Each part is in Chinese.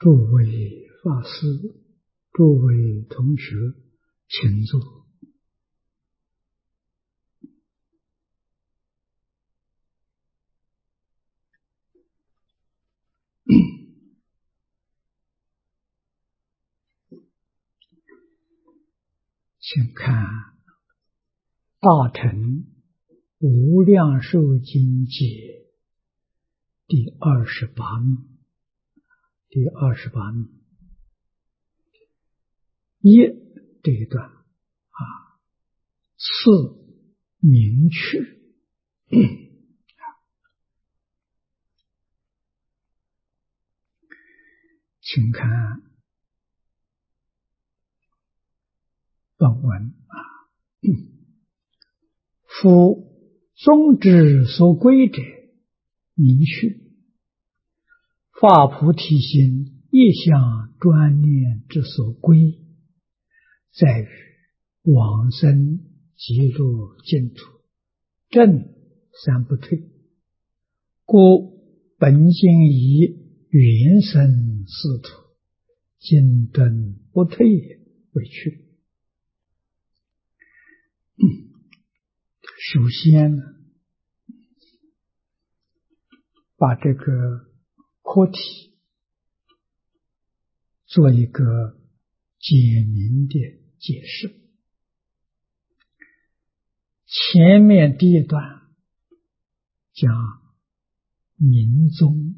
诸位法师，诸位同学，请坐。请看《大乘无量寿经解》第28幕，一这一段次明确。请看本文夫宗之所归者，明确发菩提心一向专念之所归，在于往生极乐净土，正三不退，故本经以原生四土，精正不退为去。首先把这个课题做一个简明的解释。前面第一段讲明宗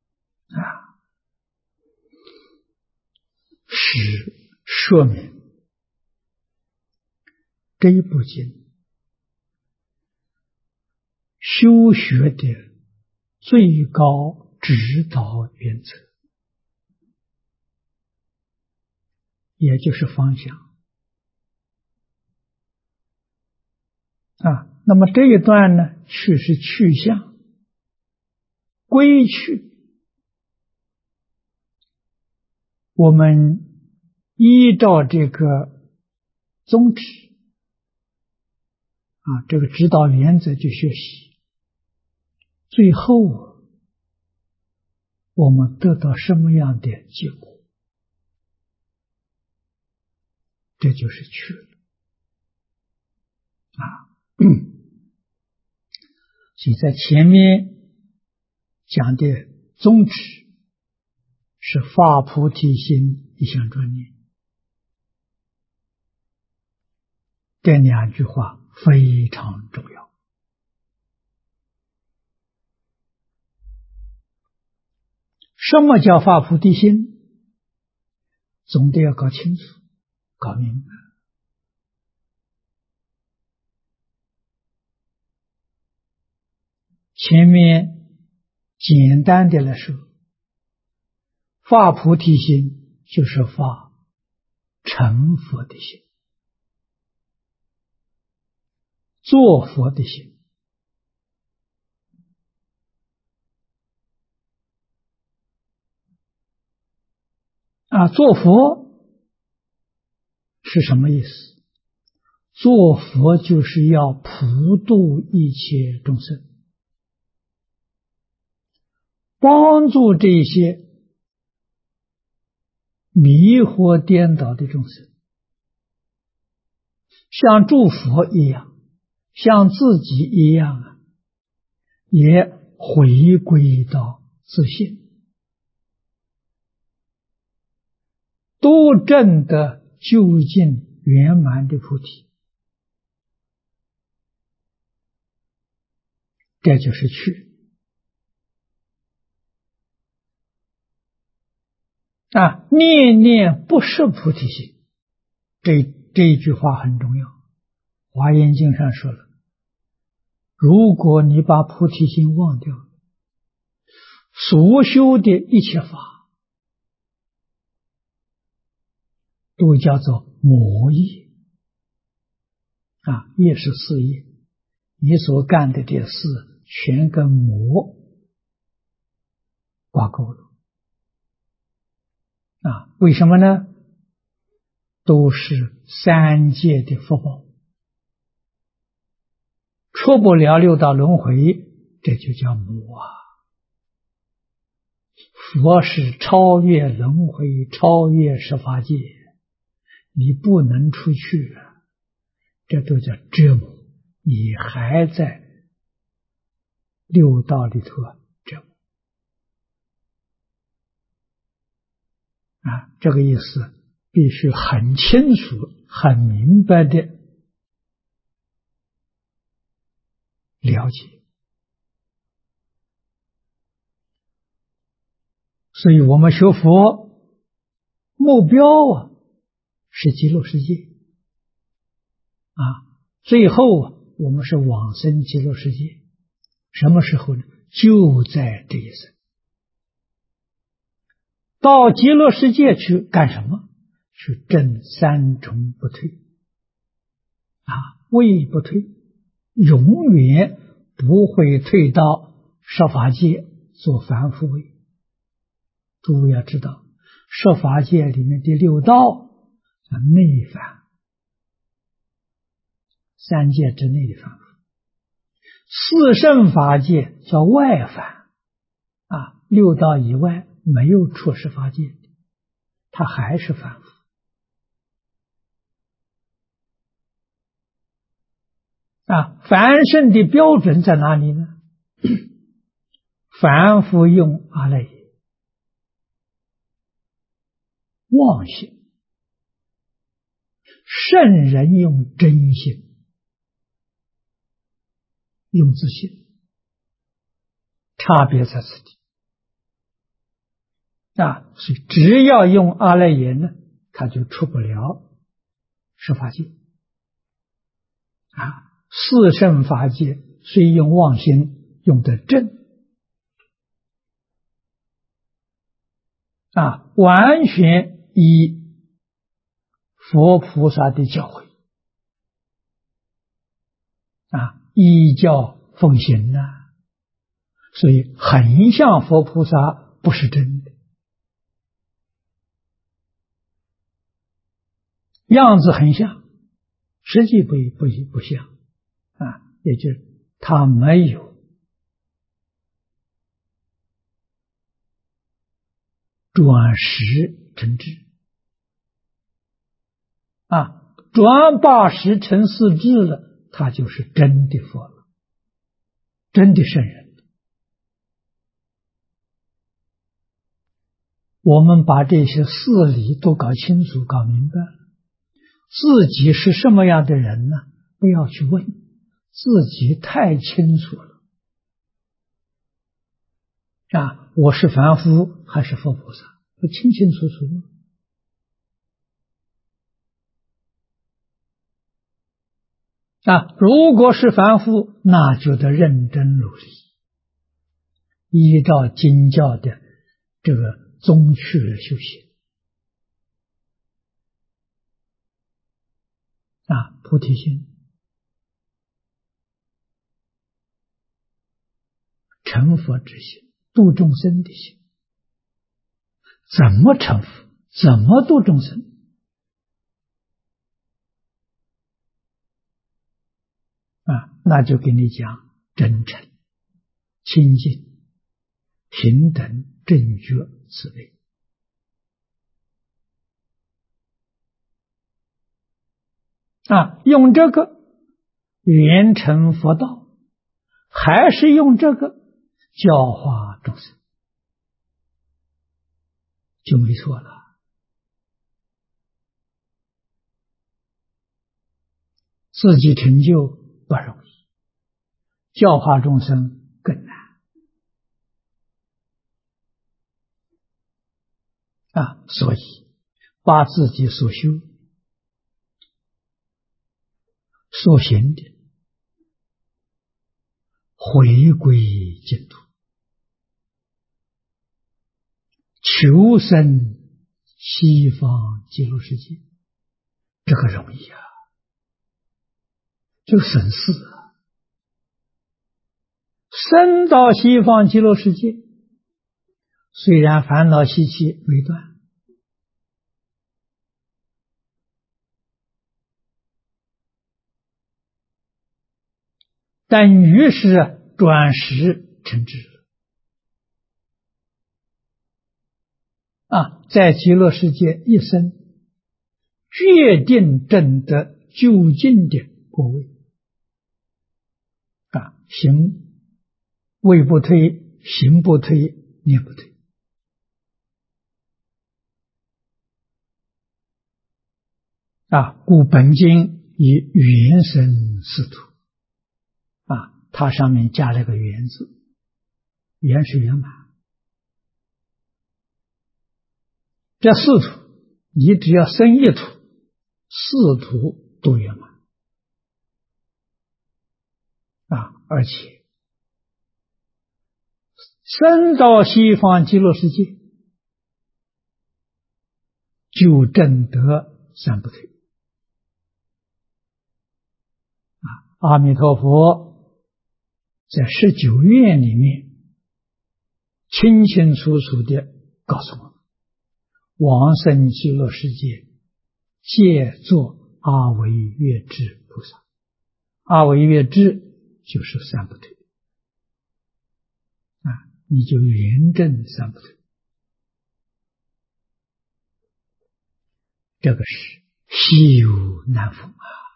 是说明这一部经修学的最高指导原则，也就是方向那么这一段呢，却是去向归去。我们依照这个宗旨这个指导原则去学习，最后我们得到什么样的结果？这就是去了所以在前面讲的宗旨是发菩提心一向专念，这两句话非常重要。什么叫发菩提心？总得要搞清楚搞明白。前面简单的来说，发菩提心就是发成佛的心，做佛的心。做佛是什么意思？做佛就是要普度一切众生，帮助这些迷惑颠倒的众生，像诸佛一样，像自己一样也回归到自性，都证得究竟圆满的菩提。这就是去念念不失菩提心，这一句话很重要。华严经上说了，如果你把菩提心忘掉，所修的一切法都叫做魔业业是事业，你所干的这事全跟魔挂钩了为什么呢？都是三界的福报，出不了六道轮回，这就叫魔佛是超越轮回，超越十法界，你不能出去啊，这都叫折磨，你还在六道里头折磨啊！这个意思必须很清楚、很明白的了解。所以我们学佛目标啊是极乐世界啊，最后啊我们是往生极乐世界。什么时候呢？就在这一生。到极乐世界去干什么？去证三重不退啊，位不退，永远不会退到十法界做凡夫位。诸位要知道，十法界里面的六道叫内凡，三界之内的凡夫；四圣法界叫外凡啊，六道以外没有出十法界，他还是凡夫啊。凡圣的标准在哪里呢？凡夫用阿赖耶妄心，圣人用真心，用自信，差别在此地啊。所以只要用阿赖耶呢，他就出不了十法界啊。四圣法界虽用妄心用得正啊，完全依佛菩萨的教诲啊，依教奉行啊，所以很像佛菩萨，不是真的，样子很像，实际不像啊，也就是他没有转识成智啊，转八识成四智了，他就是真的佛了，真的圣人。我们把这些事理都搞清楚、搞明白了，自己是什么样的人呢？不要去问，自己太清楚了啊！我是凡夫还是佛菩萨？不清清楚楚吗？啊，如果是凡夫，那就得认真努力，依照经教的这个宗趣来修行啊，菩提心、成佛之心、度众生的心。怎么成佛？怎么度众生？啊，那就给你讲真诚、清净、平等、正觉、慈悲啊，用这个圆成佛道，还是用这个教化众生，就没错了。自己成就不容易，教化众生更难啊！所以把自己所修所行的回归净土，求生西方极乐世界，这个容易啊，这个省事啊！生到西方极乐世界，虽然烦恼习气未断，等于是转识成智了在极乐世界一生决定证得究竟的果位行位不退，行不退，念不退故本经以缘生四土它上面加了个缘字，缘是圆满。这四土你只要生一土，四土都圆满而且生到西方极乐世界就证得三不退阿弥陀佛在19愿里面清清楚楚地告诉我们，往生极乐世界皆作阿惟越致菩萨。阿惟越致就是三不退你就圆证三不退，这个是稀有难逢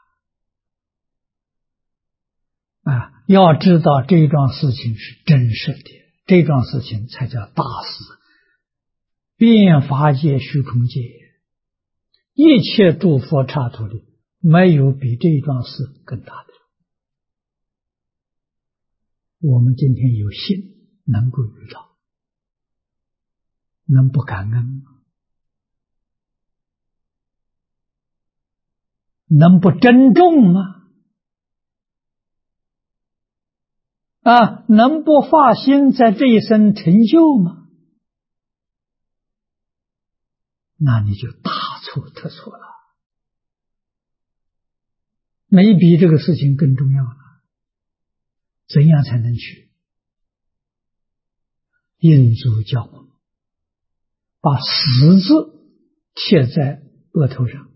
要知道这桩事情是真实的，这桩事情才叫大事。遍法界虚空界一切诸佛刹土里没有比这桩事更大的。我们今天有幸能够遇到，能不感恩吗？能不珍重吗？能不发心在这一生成就吗？那你就大错特错了，没比这个事情更重要了。怎样才能去？印祖教我们把死字贴在额头上，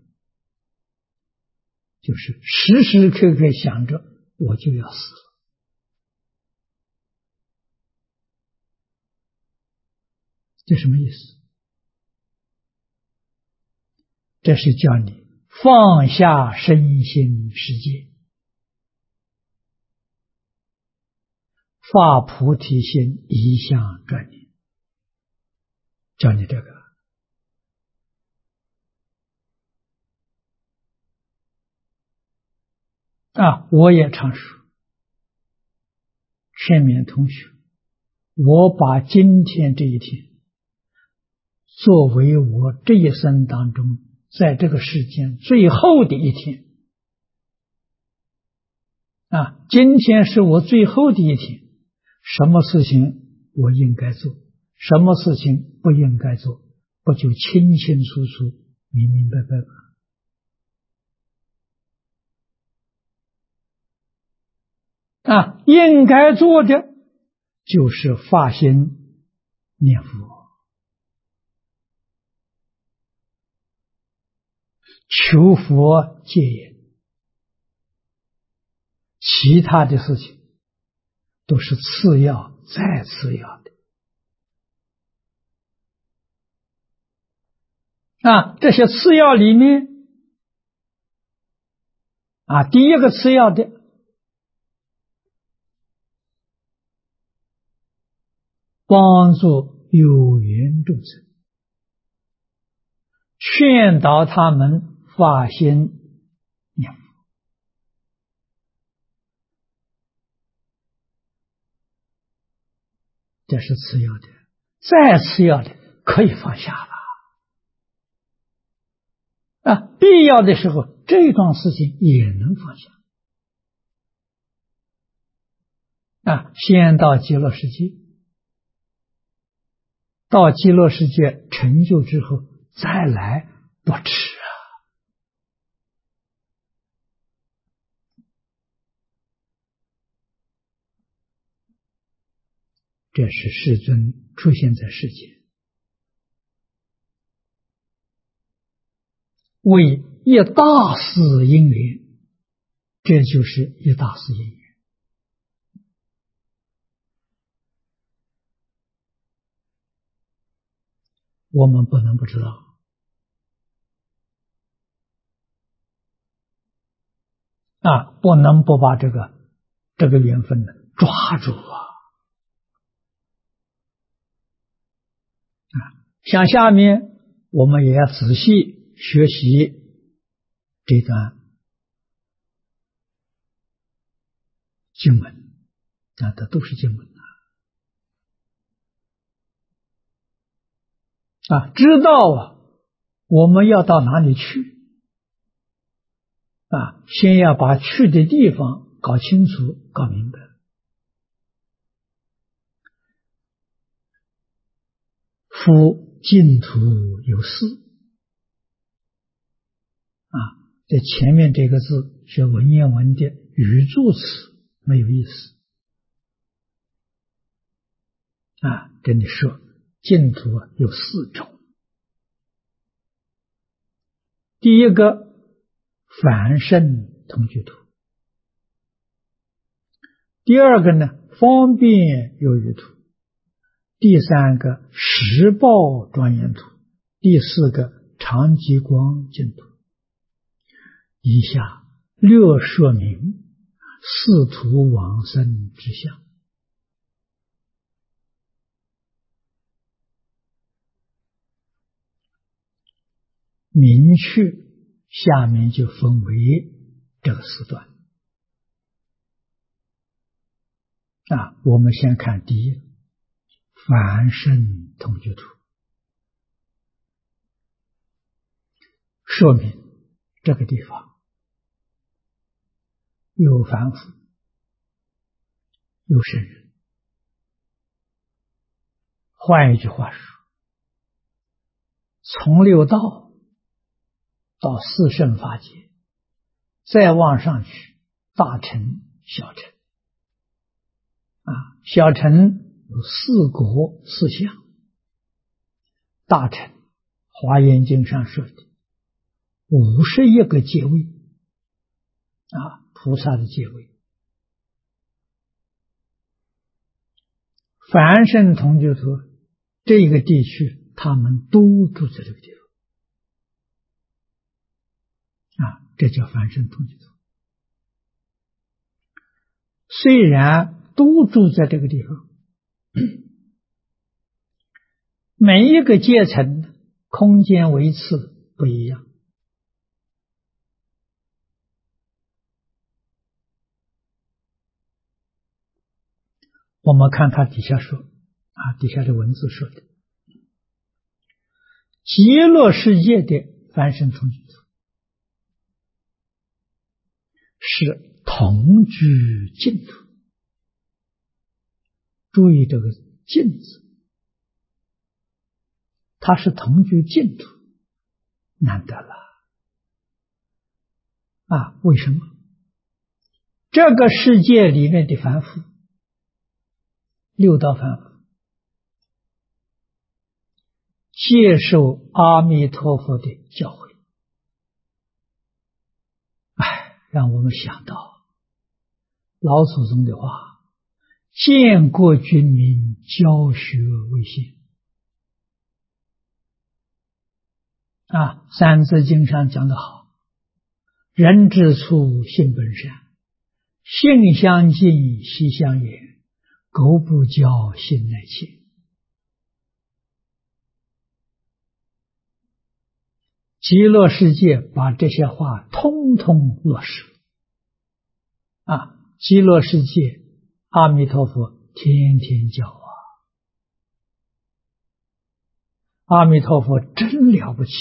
就是时时刻刻想着我就要死了。这什么意思？这是叫你放下身心世界，发菩提心，一向专念，教你这个。我也常说，劝勉同学，我把今天这一天作为我这一生当中在这个世间最后的一天今天是我最后的一天，什么事情我应该做，什么事情不应该做，不就清清楚楚明明白白吗？应该做的就是发心念佛，求佛戒言，其他的事情都是次要再次要的这些次要里面第一个次要的帮助有缘众生，劝导他们发心念佛，这是次要的。再次要的可以放下了必要的时候这桩事情也能放下先到极乐世界，到极乐世界成就之后再来不迟这是世尊出现在世间，为一大事因缘，这就是一大事因缘。 我们不能不知道不能不把这个缘分呢抓住像下面我们也要仔细学习这段经文这都是经文知道我们要到哪里去先要把去的地方搞清楚搞明白。夫净土有四在前面这个字是文言文的语助词，没有意思跟你说净土有四种。第一个凡圣同居土，第二个呢方便有余土，第三个实报庄严土，第四个常寂光净土。以下略说明四土往生之相。明确下面就分为这个四段我们先看第一凡圣同居土，说明这个地方有凡夫有圣人。换一句话说，从六道到四圣法界，再往上去大乘小乘小乘有四国四相，大乘华严经上说的51个阶位菩萨的阶位。凡圣同居土这个地区他们都住在这个地方这叫凡圣同居土。虽然都住在这个地方，每一个阶层空间维次不一样。我们看他底下说底下的文字说的极乐世界的凡圣同居土是同居净土。注意这个净字，它是同居净土，难得了为什么？这个世界里面的凡夫，六道凡夫接受阿弥陀佛的教诲，让我们想到老祖宗的话，建国军民，教学为先三字经上讲得好，人之初性本善，性相近，习相远，苟不教，性乃迁。极乐世界把这些话通通落实极乐世界阿弥陀佛天天教阿弥陀佛真了不起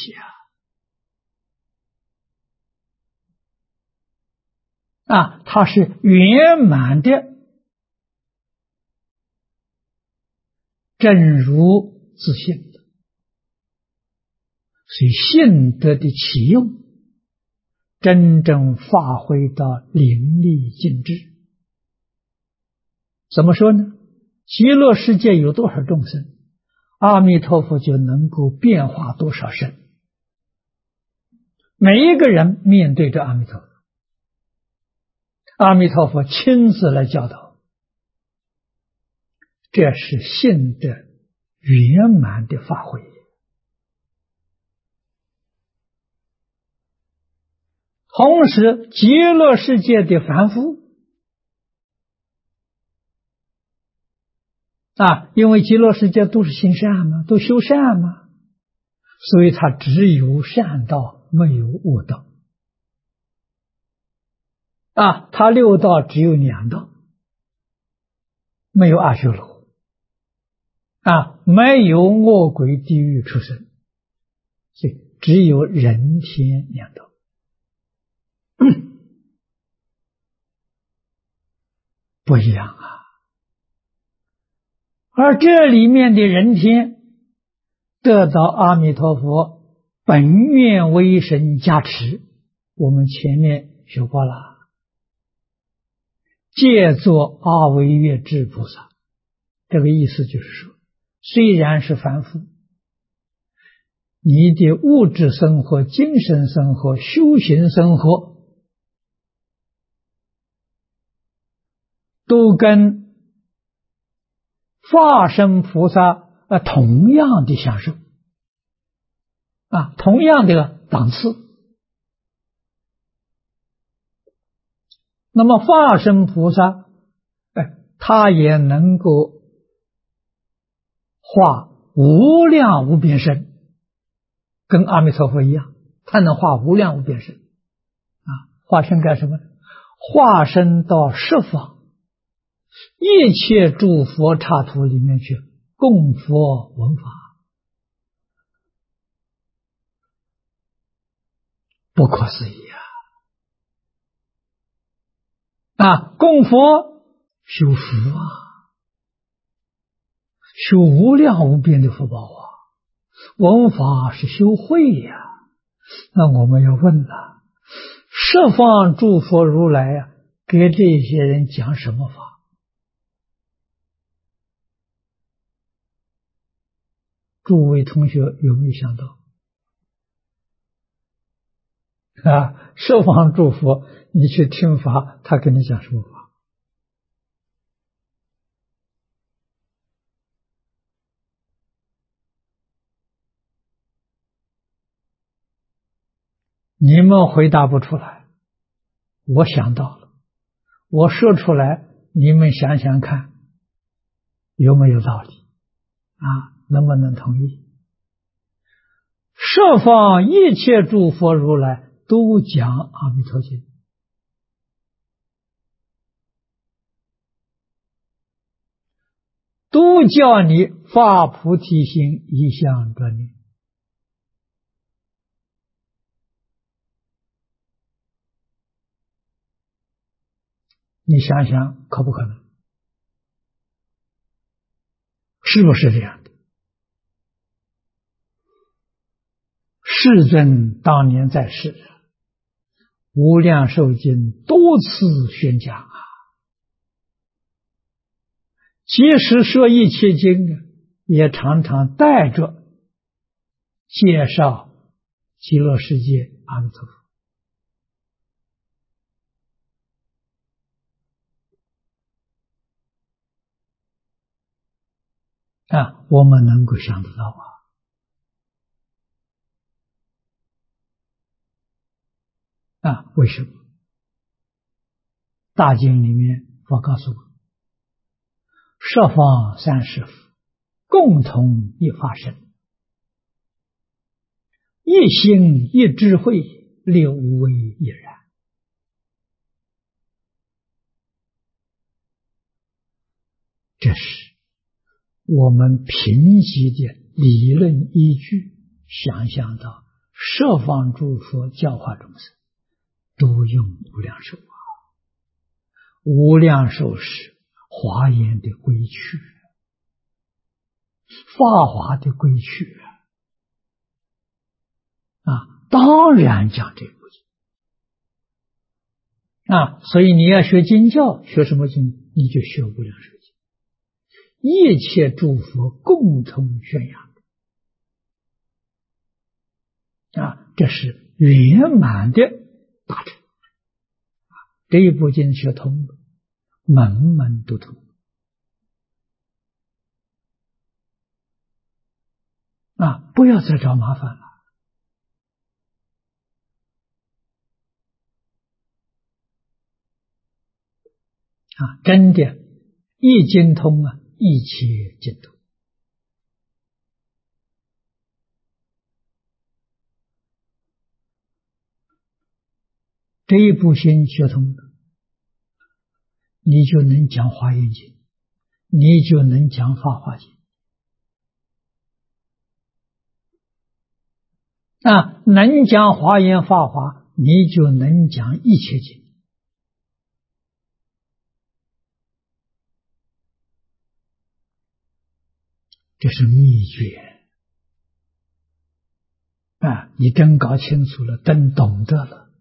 他是圆满的真如自性的，所以性德的启用真正发挥到淋漓尽致。怎么说呢？极乐世界有多少众生，阿弥陀佛就能够变化多少身。每一个人面对着阿弥陀佛，阿弥陀佛亲自来教导，这是性的圆满的发挥同时极乐世界的凡夫因为极乐世界都是行善嘛，都修善嘛，所以他只有善道，没有恶道他六道只有两道，没有阿修罗没有恶鬼地狱出生，所以只有人天两道。不一样而这里面的人天得到阿弥陀佛本愿威神加持，我们前面学过了，借作阿惟越致菩萨，这个意思就是说，虽然是凡夫，你的物质生活、精神生活、修行生活都跟化身菩萨同样的享受同样的档次。那么化身菩萨他也能够化无量无边身，跟阿弥陀佛一样，他能化无量无边身化身干什么呢？化身到十方一切诸佛刹土里面去供佛闻法，不可思议供佛修福修无量无边的福报闻法是修慧那我们要问了，十方诸佛如来给这些人讲什么法？诸位同学有没有想到十方诸佛你去听法，他跟你讲什么法？你们回答不出来，我想到了，我说出来，你们想想看有没有道理能不能同意？十方一切诸佛如来都讲阿弥陀经，都叫你发菩提心，一向专念。你想想可不可能？是不是这样的？世尊当年在世，无量寿经多次宣讲即使说一切经也常常带着介绍极乐世界阿弥陀佛我们能够想得到为什么？大经里面佛告诉我，十方三世佛共同一法身，一心一智慧，六位一然。这是我们贫瘠的理论依据，想象到十方诸佛教化众生都用无量寿无量寿是华严的归趣，法华的归趣当然讲这部经所以你要学经教，学什么经？你就学无量寿经，一切诸佛共同宣扬这是圆满的大成这一部经学通了，门门都通不要再找麻烦了真的一精通一切尽通。这一部心学通了，你就能讲华严经，你就能讲法华经。能讲华严法华，你就能讲一切经。这是秘诀你真搞清楚了，真懂得了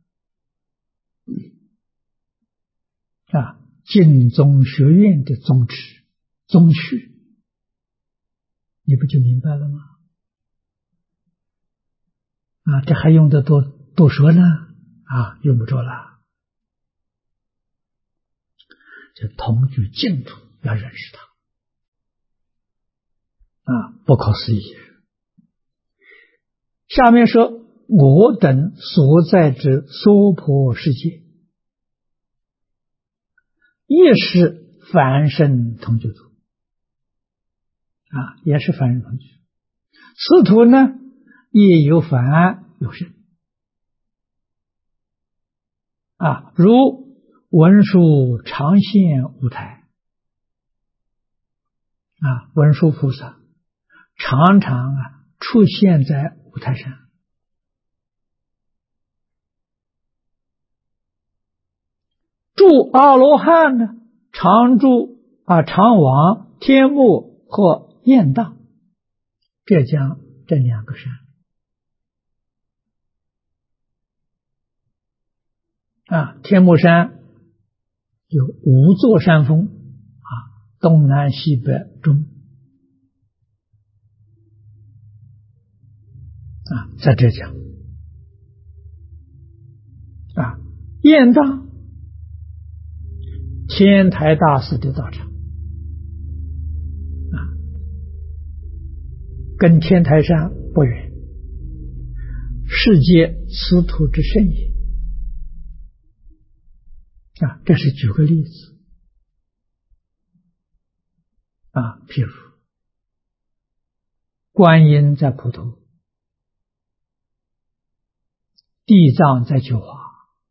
净宗学院的宗旨宗序，你不就明白了吗？这还用得多说呢用不着了。这同居净土要认识它不可思议。下面说我等所在之娑婆世界，也是凡圣同居土也是凡圣同居。此土呢，也有凡有圣如文殊常现五台文殊菩萨常常出现在五台山。住阿罗汉呢，常住常往天目和雁荡，浙江这2个山天目山有5座山峰东南西北中在浙江雁荡天台大师的道场跟天台山不远，世界此土之圣也这是举个例子譬如观音在普陀，地藏在九华，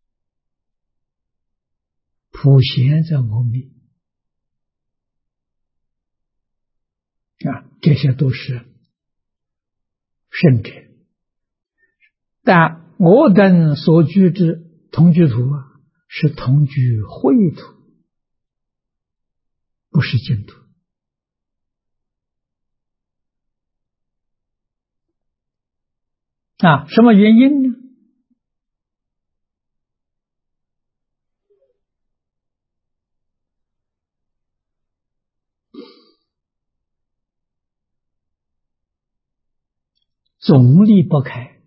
普贤在阿弥这些都是圣者。但我等所居之同居土是同居秽土，不是净土什么原因呢？总离不开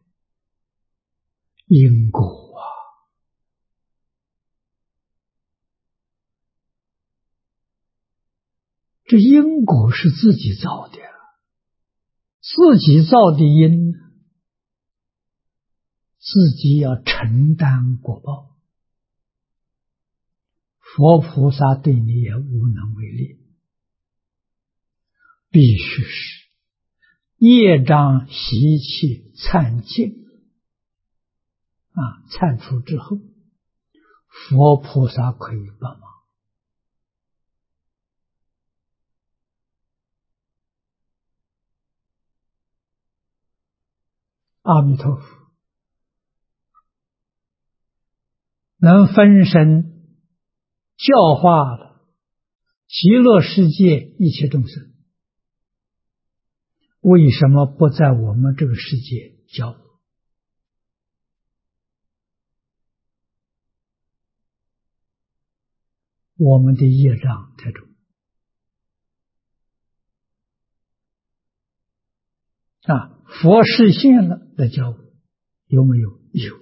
因果这因果是自己造的，自己造的因自己要承担果报，佛菩萨对你也无能为力，必须是业障习气忏尽忏除之后，佛菩萨可以帮忙。阿弥陀佛能分身教化了极乐世界一切众生，为什么不在我们这个世界教我？我们的业障太重佛示现了来教我，有没有？有。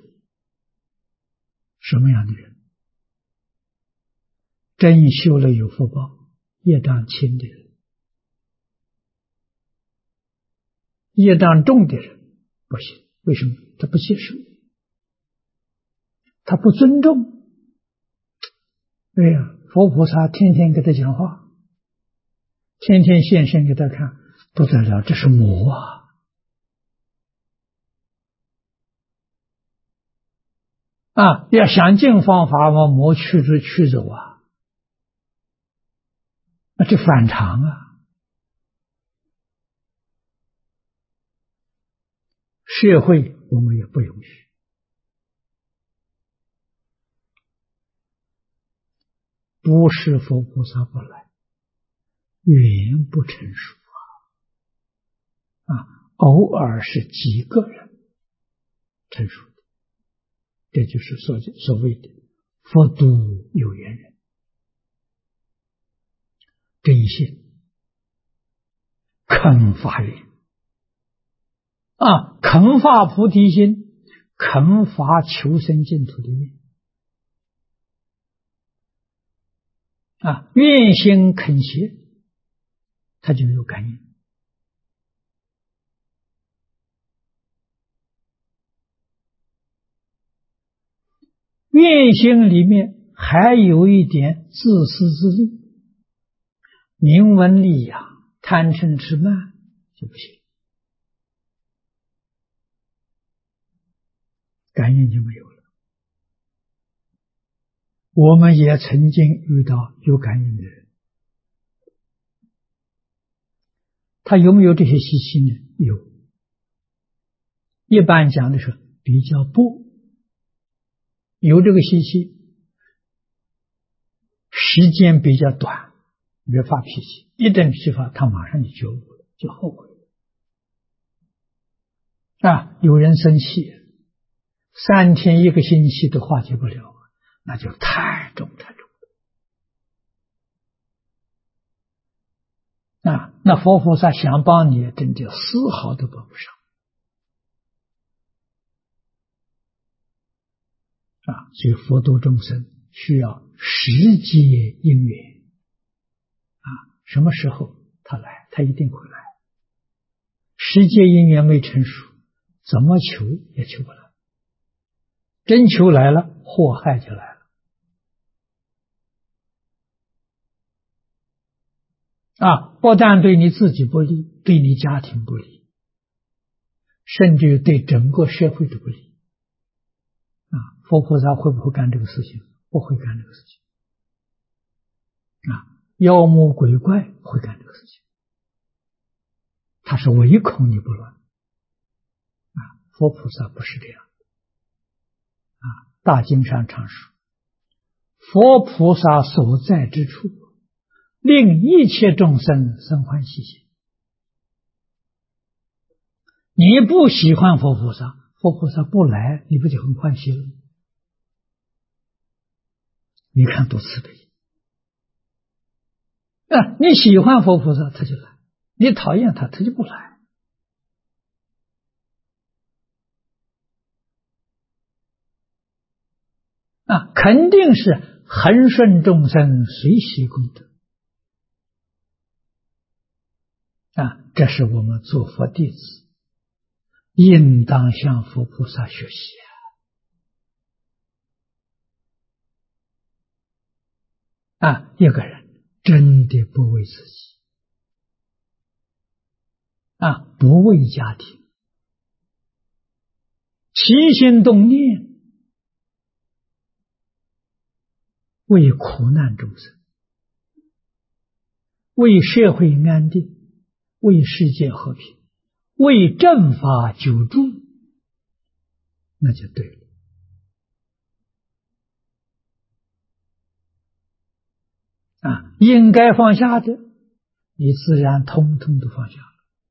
什么样的人？真修了有福报，业障轻的人，业障重的人不行。为什么？他不接受，他不尊重。 佛菩萨天天给他讲话，天天现身给他看，不得了，这是魔要想尽方法把魔驱走啊，那这反常啊。社会我们也不允许，不是佛菩萨不来，缘不成熟偶尔是几个人成熟的，这就是所谓的佛度有缘人，真心肯发愿肯发菩提心，肯发求生净土的愿愿心肯学，他就有感应。愿心里面还有一点自私自利，名闻利养，贪嗔痴慢就不行，感应就没有了。我们也曾经遇到有感应的人，他有没有这些习气呢？有，一般讲的是比较薄，有这个习气，时间比较短，别发脾气，一阵脾气发，他马上就觉悟了，就后悔了有人生气3天1个星期都化解不了，那就太重太重那佛菩萨想帮你，真就丝毫都帮不上所以佛度众生需要时节因缘什么时候他来，他一定会来。时节因缘没成熟，怎么求也求不来，真求来了，祸害就来了不但对你自己不利，对你家庭不利，甚至对整个社会都不利佛菩萨会不会干这个事情？不会干这个事情妖魔鬼怪会干这个事情，他是唯恐你不乱佛菩萨不是这样大经上常说，佛菩萨所在之处，令一切众生生欢喜心。你不喜欢佛菩萨，佛菩萨不来，你不就很欢喜了？你看多慈悲你喜欢佛菩萨他就来，你讨厌他就不来肯定是恒顺众生，随喜功德这是我们做佛弟子应当向佛菩萨学习一个人真的不为自己不为家庭，起心动念为苦难众生，为社会安定，为世界和平，为正法久住，那就对了应该放下的，你自然通通都放下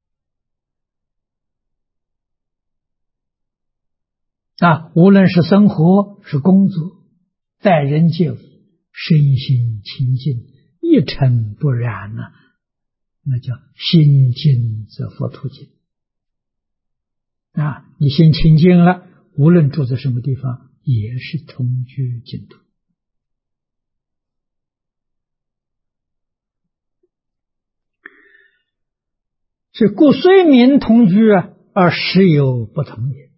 无论是生活是工作，待人接物，身心清净，一尘不染那叫心净则佛土净你心清净了，无论住在什么地方也是同居净土是故虽名同居而实有不同也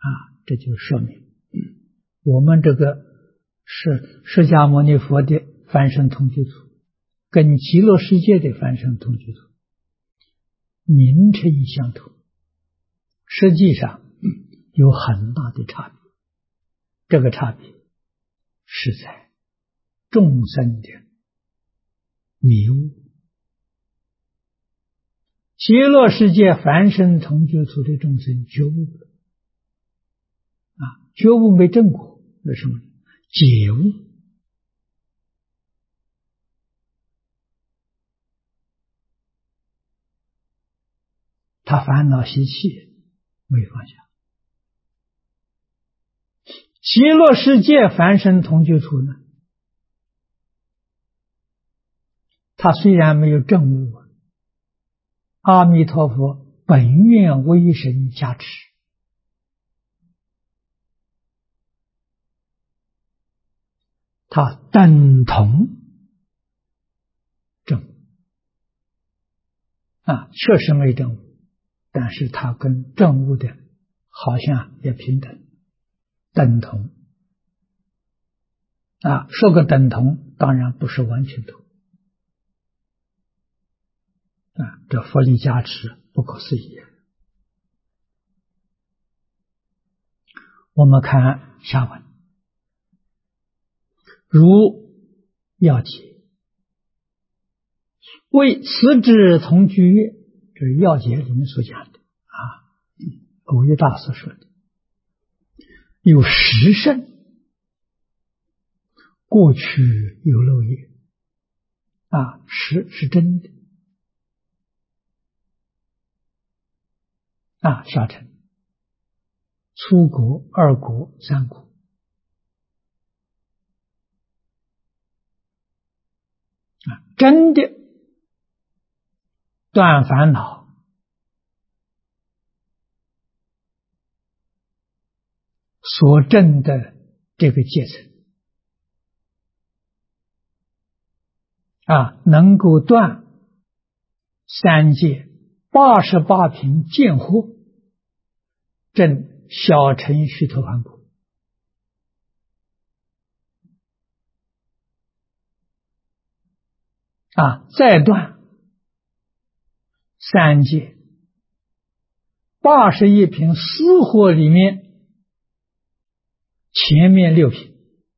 这就说明我们这个是释迦牟尼佛的凡圣同居土跟极乐世界的凡圣同居土名称相同，实际上有很大的差别。这个差别是在众生的迷悟。极乐世界凡圣同居土的众生觉悟了觉悟没证果，那什么解悟。他烦恼习气没放下。极乐世界凡圣同居土呢，他虽然没有证悟，阿弥陀佛本愿威神加持，他等同证悟确实没证悟，但是他跟证悟的好像也平等，等同说个等同当然不是完全同这佛力加持不可思议。我们看下文，如要解为此之同居，这是要解里面所讲的偶益大师说的，有十圣，过去有漏业十是真的下乘初果、二果、三果真的断烦恼所证的这个阶层能够断三界88品见惑，证小乘须陀洹果再断三界81品思惑里面前面6品，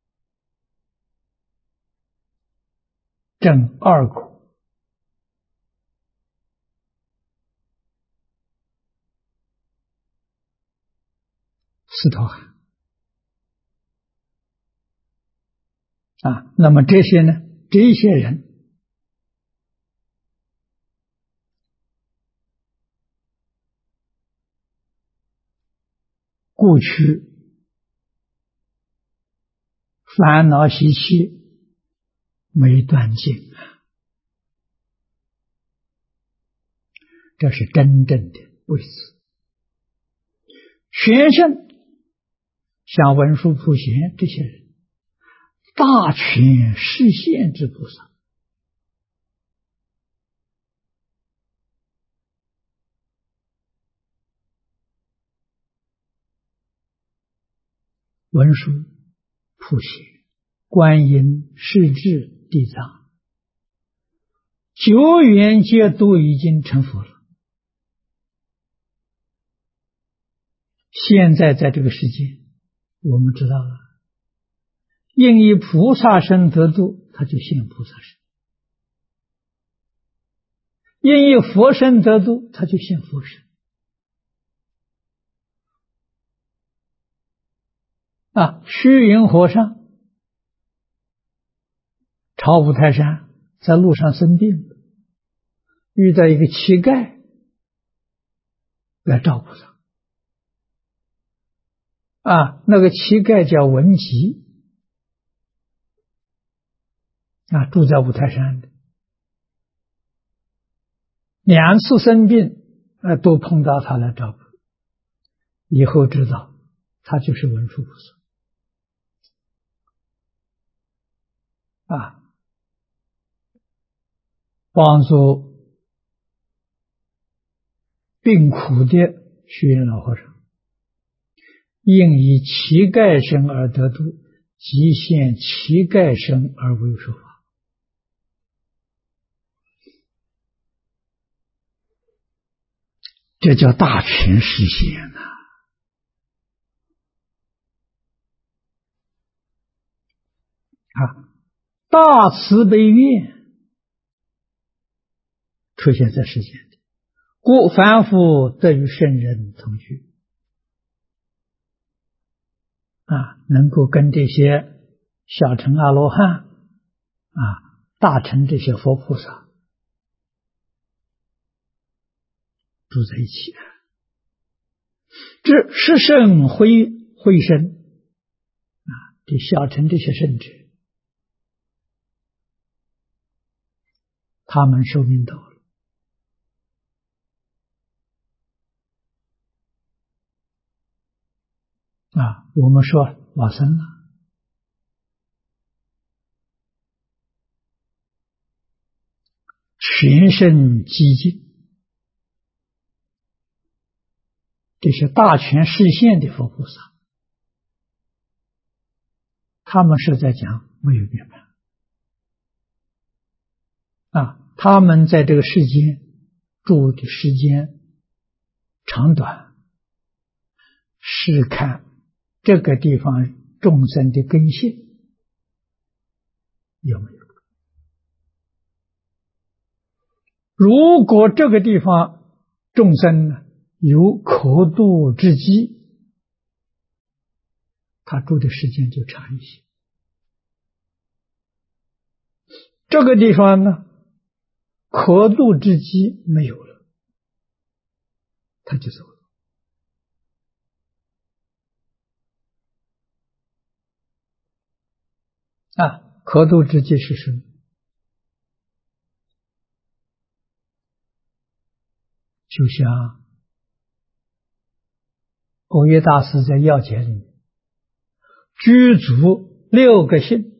证二果斯陀含那么这些呢？这些人过去烦恼习气没断尽，这是真正的位置。全圣像文殊、普贤这些人，大权示现之菩萨，文殊、普贤、观音、世至、地藏9缘界都已经成佛了。现在在这个世界我们知道了，应以菩萨身得度，他就现菩萨身；应以佛身得度，他就现佛身。虚云和尚朝五台山在路上生病，遇到一个乞丐来照顾他。那个乞丐叫文吉住在五台山的，2次生病都碰到他来照顾，以后知道他就是文殊菩萨帮助病苦的虚云老和尚，应以乞丐身而得度，即现乞丐身而为说法。 这叫大权实现呐！大慈悲愿出现在世间里，故凡夫得与圣人同居能够跟这些小乘阿罗汉大乘这些佛菩萨住在一起。这是圣慧生这小乘这些圣者，他们寿命到了我们说往生了，全身寂静，这些大权示现的佛菩萨，他们是在讲没有圆满他们在这个世间住的时间长短，是看这个地方众生的根性有没有。如果这个地方众生有可度之机，他住的时间就长一些。这个地方呢，可度之机没有了，他就走了。可度之机是什么？就像欧耶大师在要解里面，具足6个性，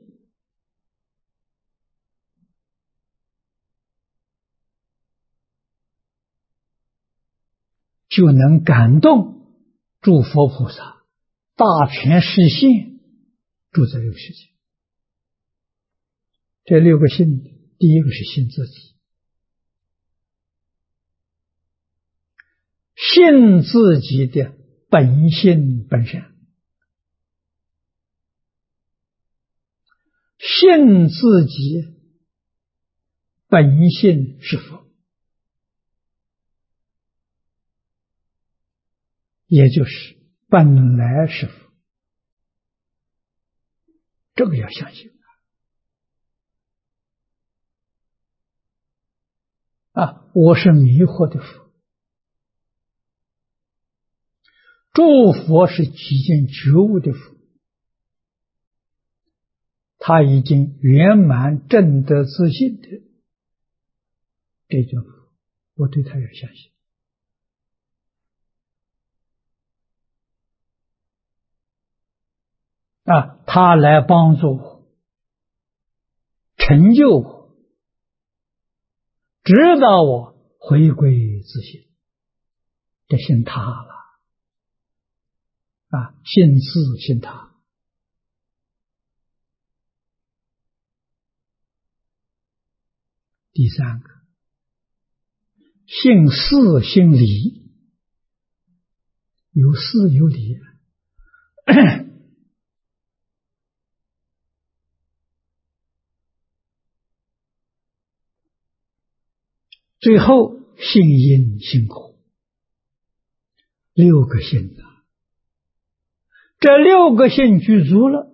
就能感动诸佛菩萨大权示现住在这个世界。这6个性，第一个是信自己，信自己的本性本善，信自己本性是佛，也就是本来是佛，这个要相信我是迷惑的佛，诸佛是极尽觉悟的佛，他已经圆满证得自信的这种佛，我对他要相信他来帮助我，成就我，直到我回归自信，这信他了信自信他。第3个，信事信理，有事有理最后信因信果，6个信这6个信具足了，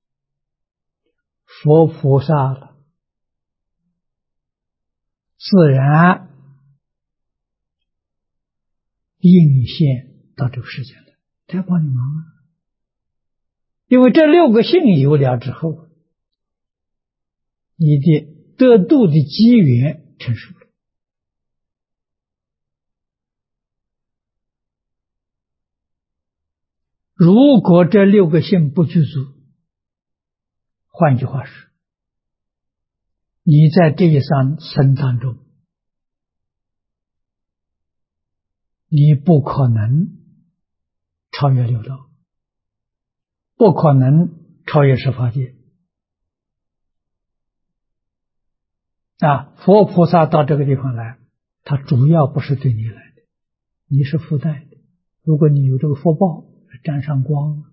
佛菩萨了，自然应现到这个世界来，他要帮你忙因为这6个信有了之后，你的得度的机缘成熟了。如果这6个信不具足，换句话说，你在这一生当中，你不可能超越六道，不可能超越十法界佛菩萨到这个地方来，他主要不是对你来的， 你是附带的。如果你有这个福报，沾上光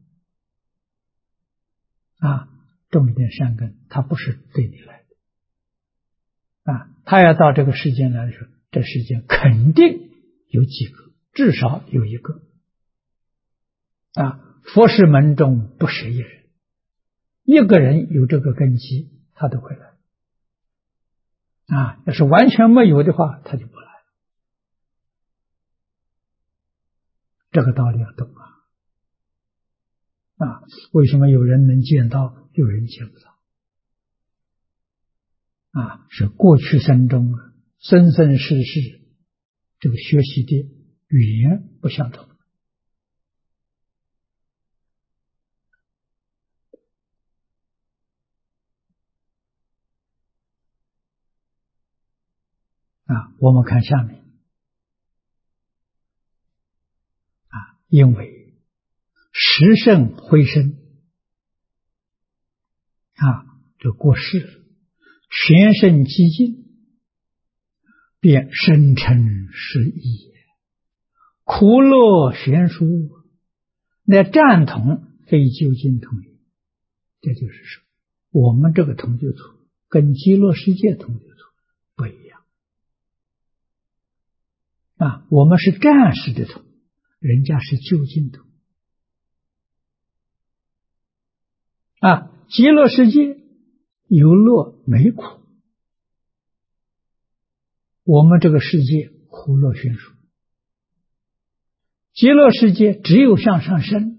种一点善根，它不是对你来的他要到这个世间来的时候，这世间肯定有几个，至少有一个佛事门中不是一人，一个人有这个根基，他都会来要是完全没有的话，他就不来。这个道理要懂为什么有人能见到，有人见不到是过去生中生生世世这个学习的语言不相同我们看下面因为时甚灰身这过世了，全身寂静，便深沉失意，苦乐悬殊，那赞同非究竟同也。这就是说，我们这个同居处跟极乐世界同居处不一样我们是暂时的同，人家是究竟同极乐世界有乐没苦，我们这个世界苦乐悬殊。极乐世界只有向上升，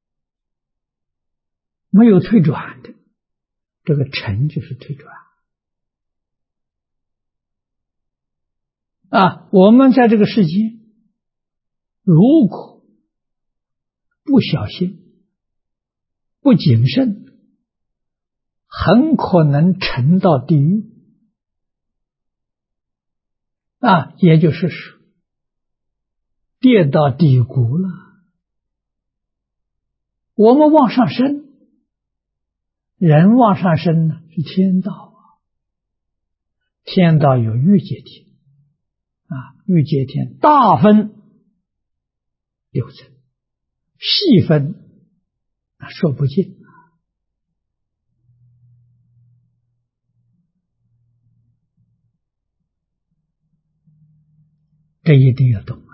没有退转的，这个沉就是退转我们在这个世界如果不小心不谨慎，很可能沉到地狱也就是说跌到低谷了。我们往上升，人往上升呢是天道天道有欲界天欲界天大分6层，细分说不尽这一定要懂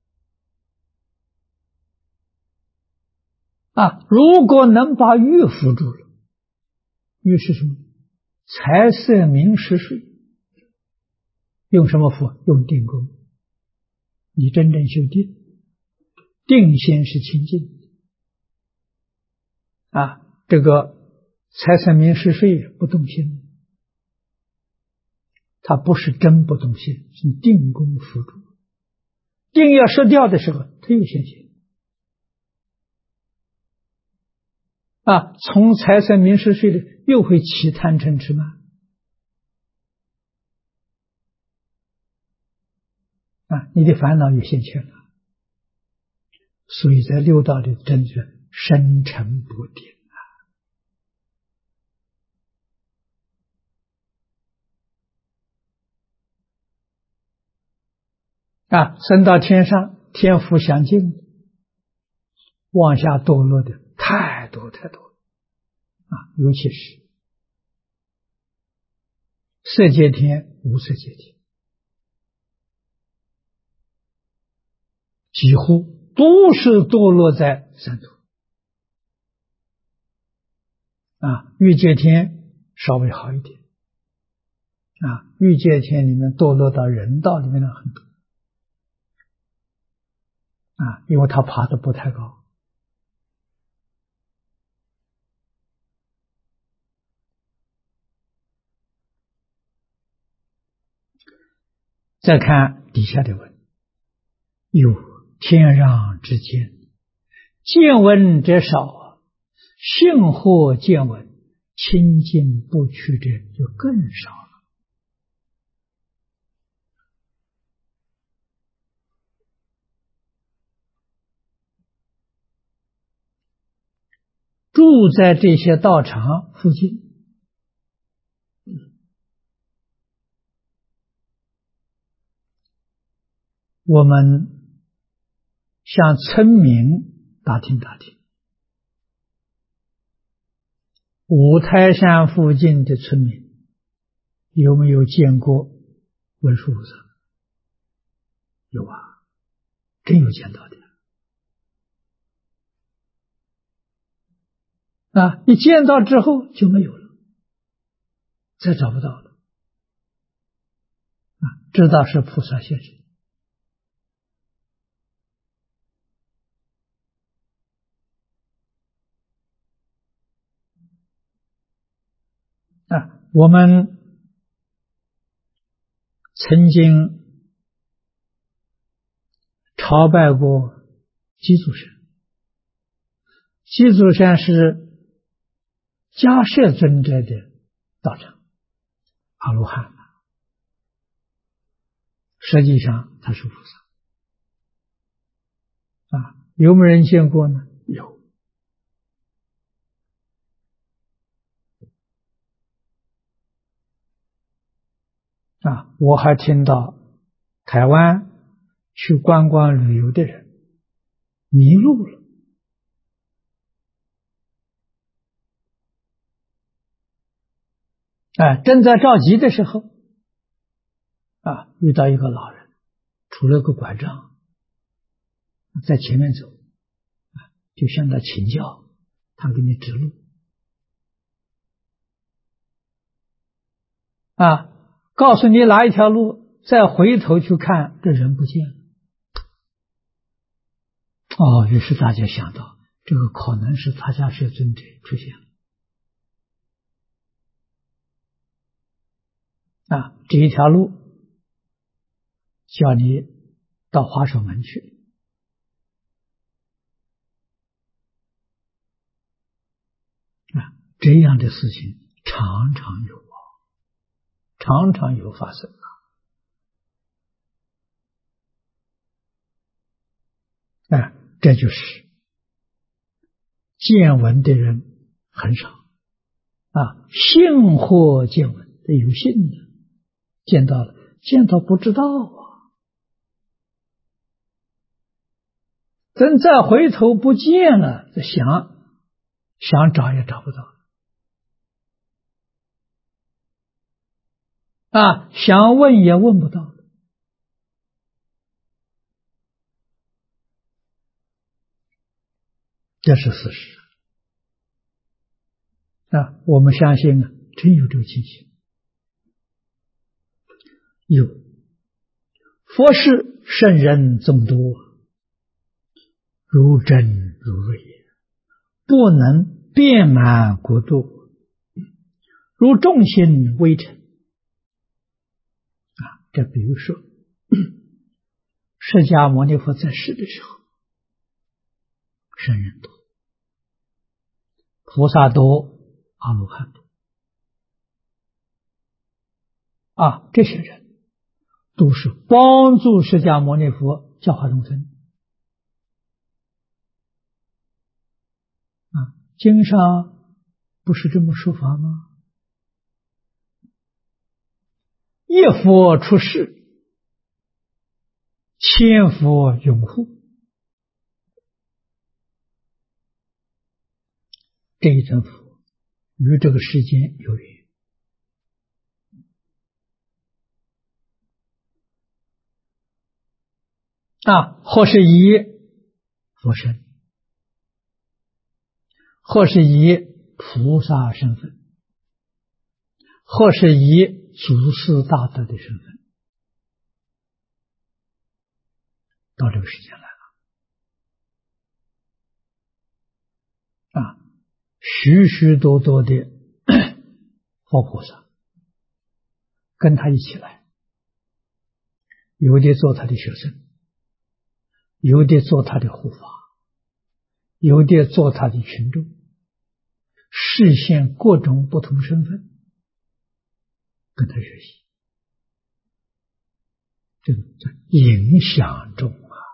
如果能把欲扶住了，欲是什么？财色名食睡，用什么扶？用定功。你真正修定，定心是清净这个财色名食睡不动心，它不是真不动心，是定功扶助。定要失掉的时候，它又现行从财色名食睡的又会起贪嗔痴慢你的烦恼又现前了。所以在六道里真是深沉不定升到天上，天福享尽，往下堕落的太多太多尤其是色界天、无色界天，几乎都是堕落在三途欲界天稍微好一点欲界天里面堕落到人道里面的很多因为他爬得不太高。再看底下的文，有天壤之间，见闻者少信或见闻，清净不去者就更少了。住在这些道场附近，我们向村民打听打听，五台山附近的村民有没有见过文殊菩萨？有啊，真有见到的。一见到之后就没有了，再找不到了。知道是菩萨现身。我们曾经朝拜过鸡足山，鸡足山是迦叶尊者的道场，阿罗汉，实际上他是菩萨。有没有人见过呢？有。我还听到台湾去观光旅游的人迷路了，正在着急的时候，遇到一个老人，拄了个拐杖，在前面走，就向他请教，他给你指路。告诉你哪一条路，再回头去看，这人不见了。于是大家想到，这个可能是他迦叶尊者出现了。这一条路叫你到华首门去。这样的事情常常有，常常有发生。这就是见闻的人很少，信或见闻，有信的见到了，见到不知道等再回头不见了，想找也找不到想问也问不到。这是事实。我们相信真有这个情形。有佛事圣人众多，如真如瑞也，不能遍满国度，如众星微尘。这比如说释迦牟尼佛在世的时候，圣人多，菩萨多，阿罗汉多。这些人都是帮助释迦牟尼佛教化众生。经上不是这么说法吗？一佛出世，千佛拥护。这一尊佛与这个世间有缘。或是以佛身，或是以菩萨身份，或是以祖师大德的身份到这个世间来了。许许多多的佛菩萨跟他一起来，有的做他的学生，有的做他的护法，有的做他的群众，实现各种不同身份跟他学习，这个在影响中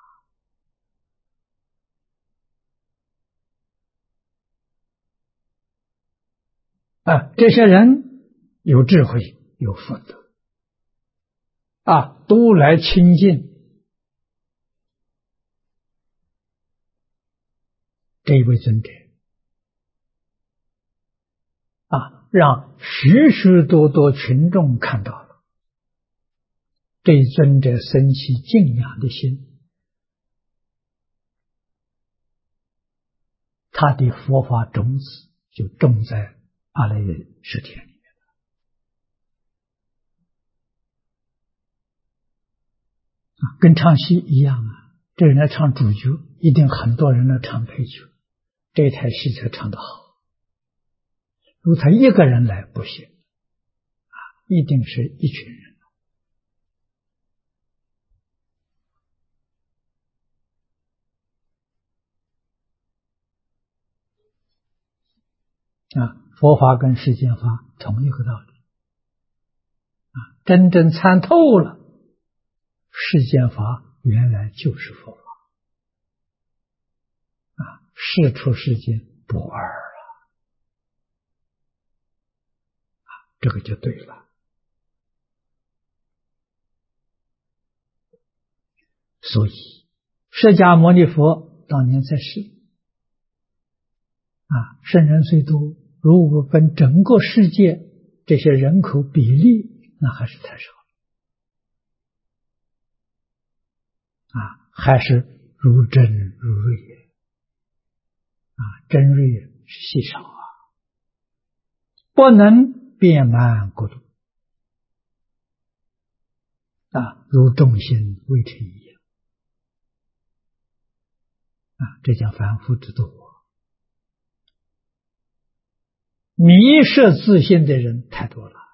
这些人有智慧，有福德都来亲近这一位尊者让许许多多群众看到了，这一尊者生起敬仰的心，他的佛法种子就种在阿赖耶识田里面跟唱戏一样这人来唱主角，一定很多人来唱配角，这台戏才唱得好。如果他一个人来不行一定是一群人佛法跟世间法同一个道理真正参透了，世间法原来就是佛法事出世间不二了，这个就对了。所以释迦牟尼佛当年在世圣人虽多，如果分整个世界这些人口比例，那还是太少了还是如真如瑞也真瑞是稀少不能遍满国土如众星微尘一样这叫凡夫之多。迷失自信的人太多了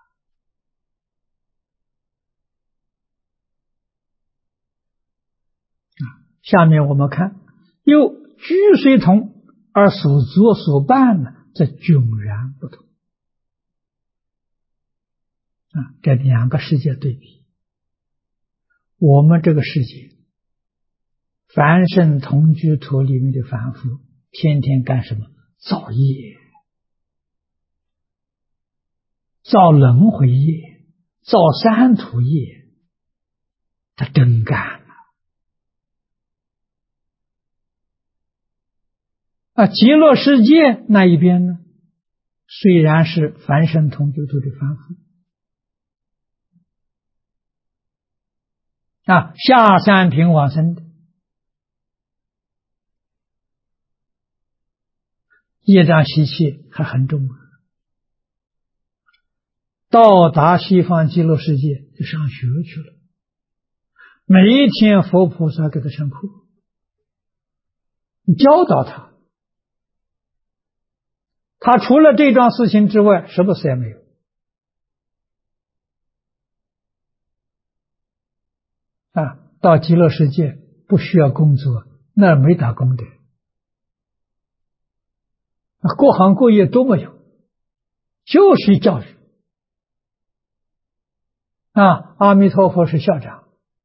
下面我们看，又居虽同，而所作所办呢，则迥然不同这两个世界对比，我们这个世界凡圣同居土里面的凡夫，天天干什么？造业，造轮回业，造三途业，他真干极乐世界那一边呢，虽然是凡圣同居土的凡夫下三品往生的，业障习气还很重到达西方极乐世界就上学去了，每一天佛菩萨给他上课，教导他，他除了这桩事情之外什么事也没有到极乐世界不需要工作，那没打工的各行各业都没有，就是教育阿弥陀佛是校长，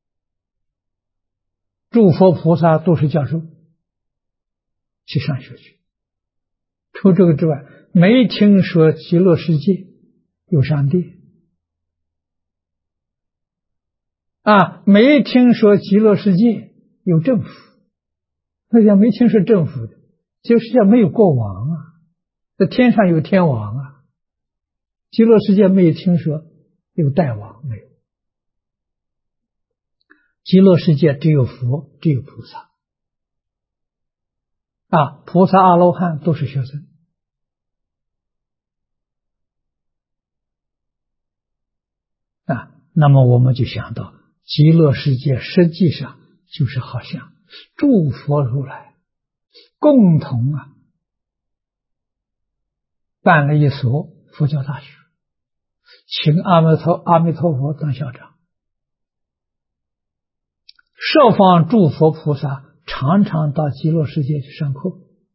诸佛菩萨都是教授，去上学去。除这个之外，没听说极乐世界有上帝没听说极乐世界有政府，那叫没听说政府的，就是叫没有国王在天上有天王极乐世界没有听说有大王，没有。极乐世界只有佛，只有菩萨菩萨阿罗汉都是学生那么我们就想到极乐世界实际上就是好像诸佛如来共同办了一所佛教大学，请阿弥陀佛当校长，设方诸佛菩萨常常到极乐世界去上课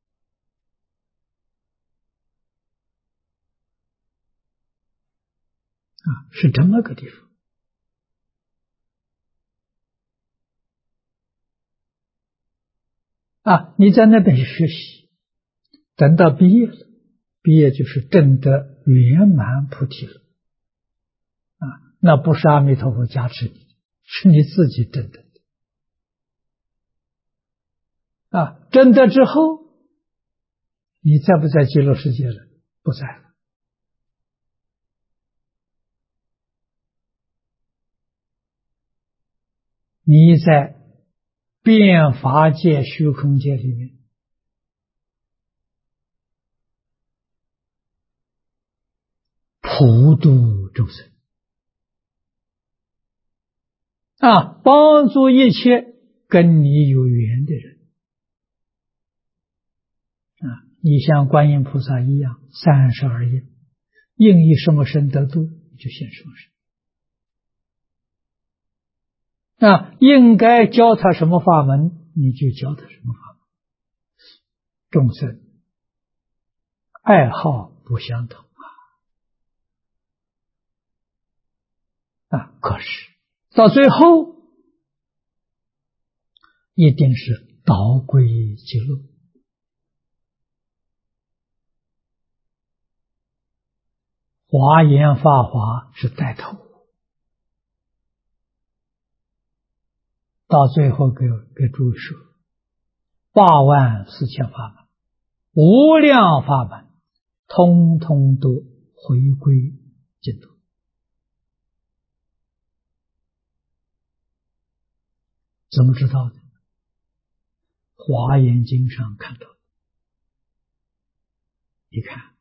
是这么个地方你在那边去学习，等到毕业了，毕业就是证得圆满菩提了那不是阿弥陀佛加持你，是你自己证得的证得之后你在不在极乐世界了？不在了。你在变法界虚空界里面，普度众生帮助一切跟你有缘的人你像观音菩萨一样，32应，应以什么身得度，你就现什么身应该教他什么法门，你就教他什么法门。众生爱好不相同可是到最后一定是导归极乐。华严法华是带头，到最后给诸位说84000法门，无量法门，通通都回归净土。怎么知道的？华严经上看到，你看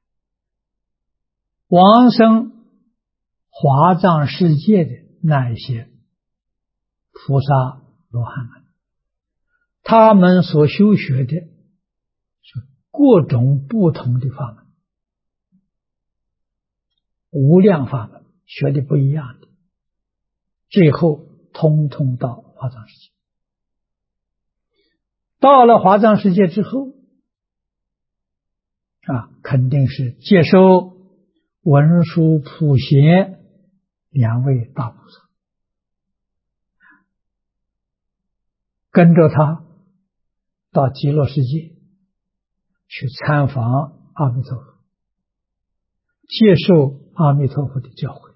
往生华藏世界的那一些菩萨罗汉们，他们所修学的是各种不同的法门，无量法门，学的不一样的，最后通通到华藏世界。到了华藏世界之后肯定是接受文殊普贤2位大菩萨，跟着他到极乐世界去参访阿弥陀佛，接受阿弥陀佛的教诲，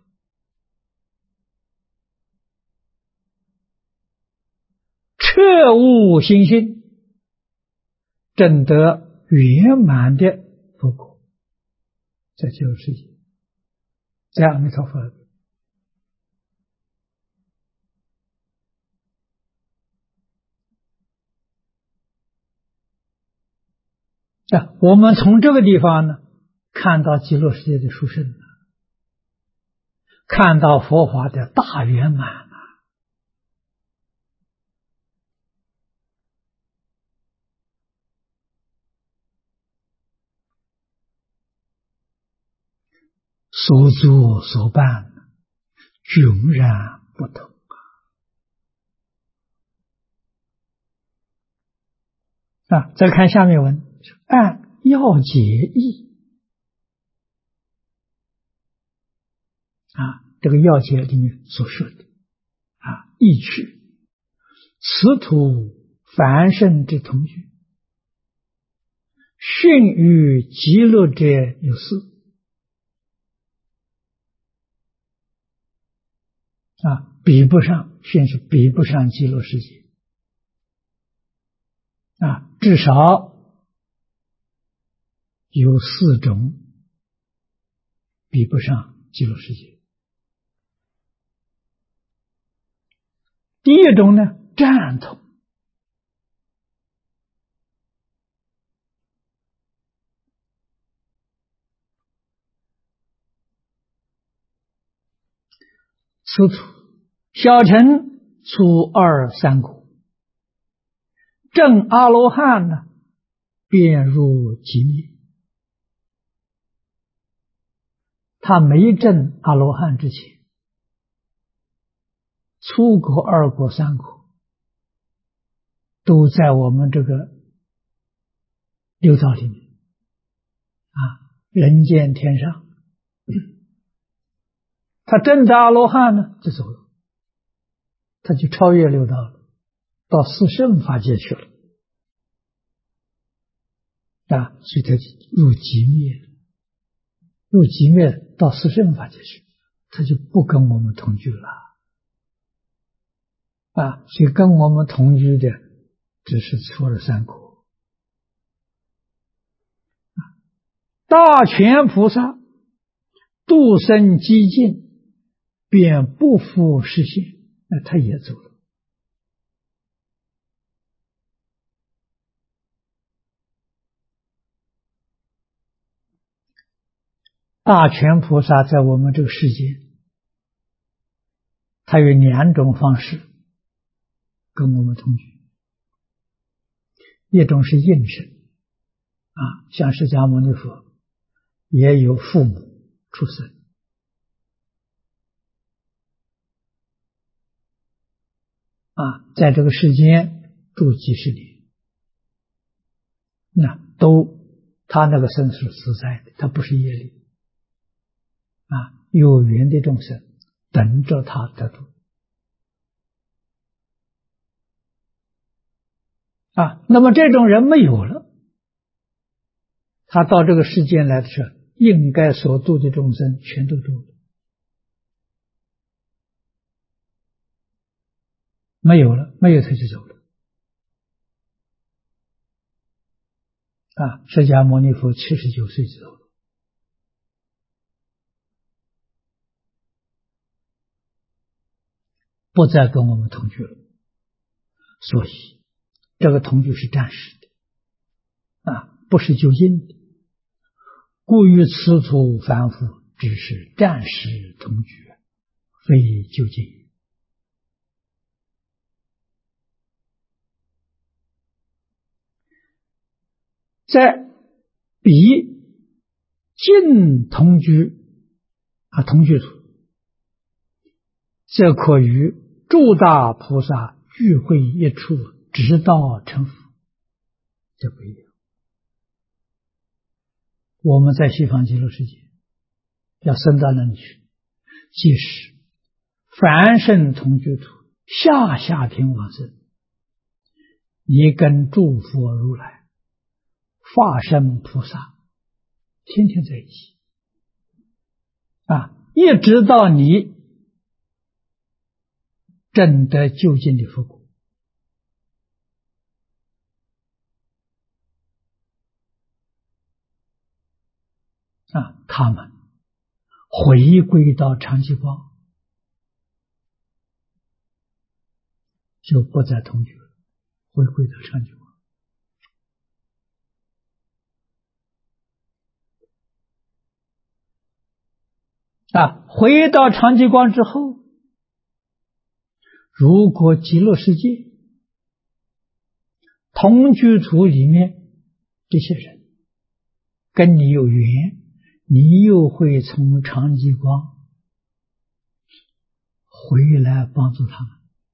彻悟心性，证得圆满的佛果，在极乐世界，在阿弥陀佛我们从这个地方呢，看到极乐世界的殊胜，看到佛法的大圆满所作所办迥然不同再看下面文，按要解义这个要解里面所说的义趣，此土凡圣之同居，逊于极乐者有四比不上，逊是比不上极乐世界至少有4种比不上极乐世界。第一种呢，赞同，此土小乘初2、3果，证阿罗汉呢，便入极灭。他没证阿罗汉之前，初果、2果、3果都在我们这个六道里面人间天上。他证得阿罗汉呢，就走了，他就超越六道了，到四圣法界去了所以他就入极灭了，入极灭到四圣法界去，他就不跟我们同居了所以跟我们同居的只是初2、3果大权菩萨度生极尽，便不复实现，那他也走了。大权菩萨在我们这个世界，他有两种方式跟我们同居。一种是应身像释迦牟尼佛也有父母出生在这个世间住几十年，那他那个生是实在的，他不是业力有缘的众生等着他得度那么这种人没有了，他到这个世间来的时候，应该所度的众生全都度了，没有了，没有他就走了释迦牟尼佛79岁就走了，不再跟我们同居了。所以这个同居是暂时的不是究竟的。故于此处凡夫只是暂时同居，非究竟。在彼尽同居同居处，则可与诸大菩萨聚会一处，直到成佛。这不一样。我们在西方极乐世界要升到那里去，即使凡圣同居土，下品往生，你跟诸佛如来、化身菩萨天天在一起一直到你证得究竟的佛果他们回归到常寂光，就不再同居了，回归到常寂光回到常寂光之后，如果极乐世界同居土里面这些人跟你有缘，你又会从常寂光回来帮助他们，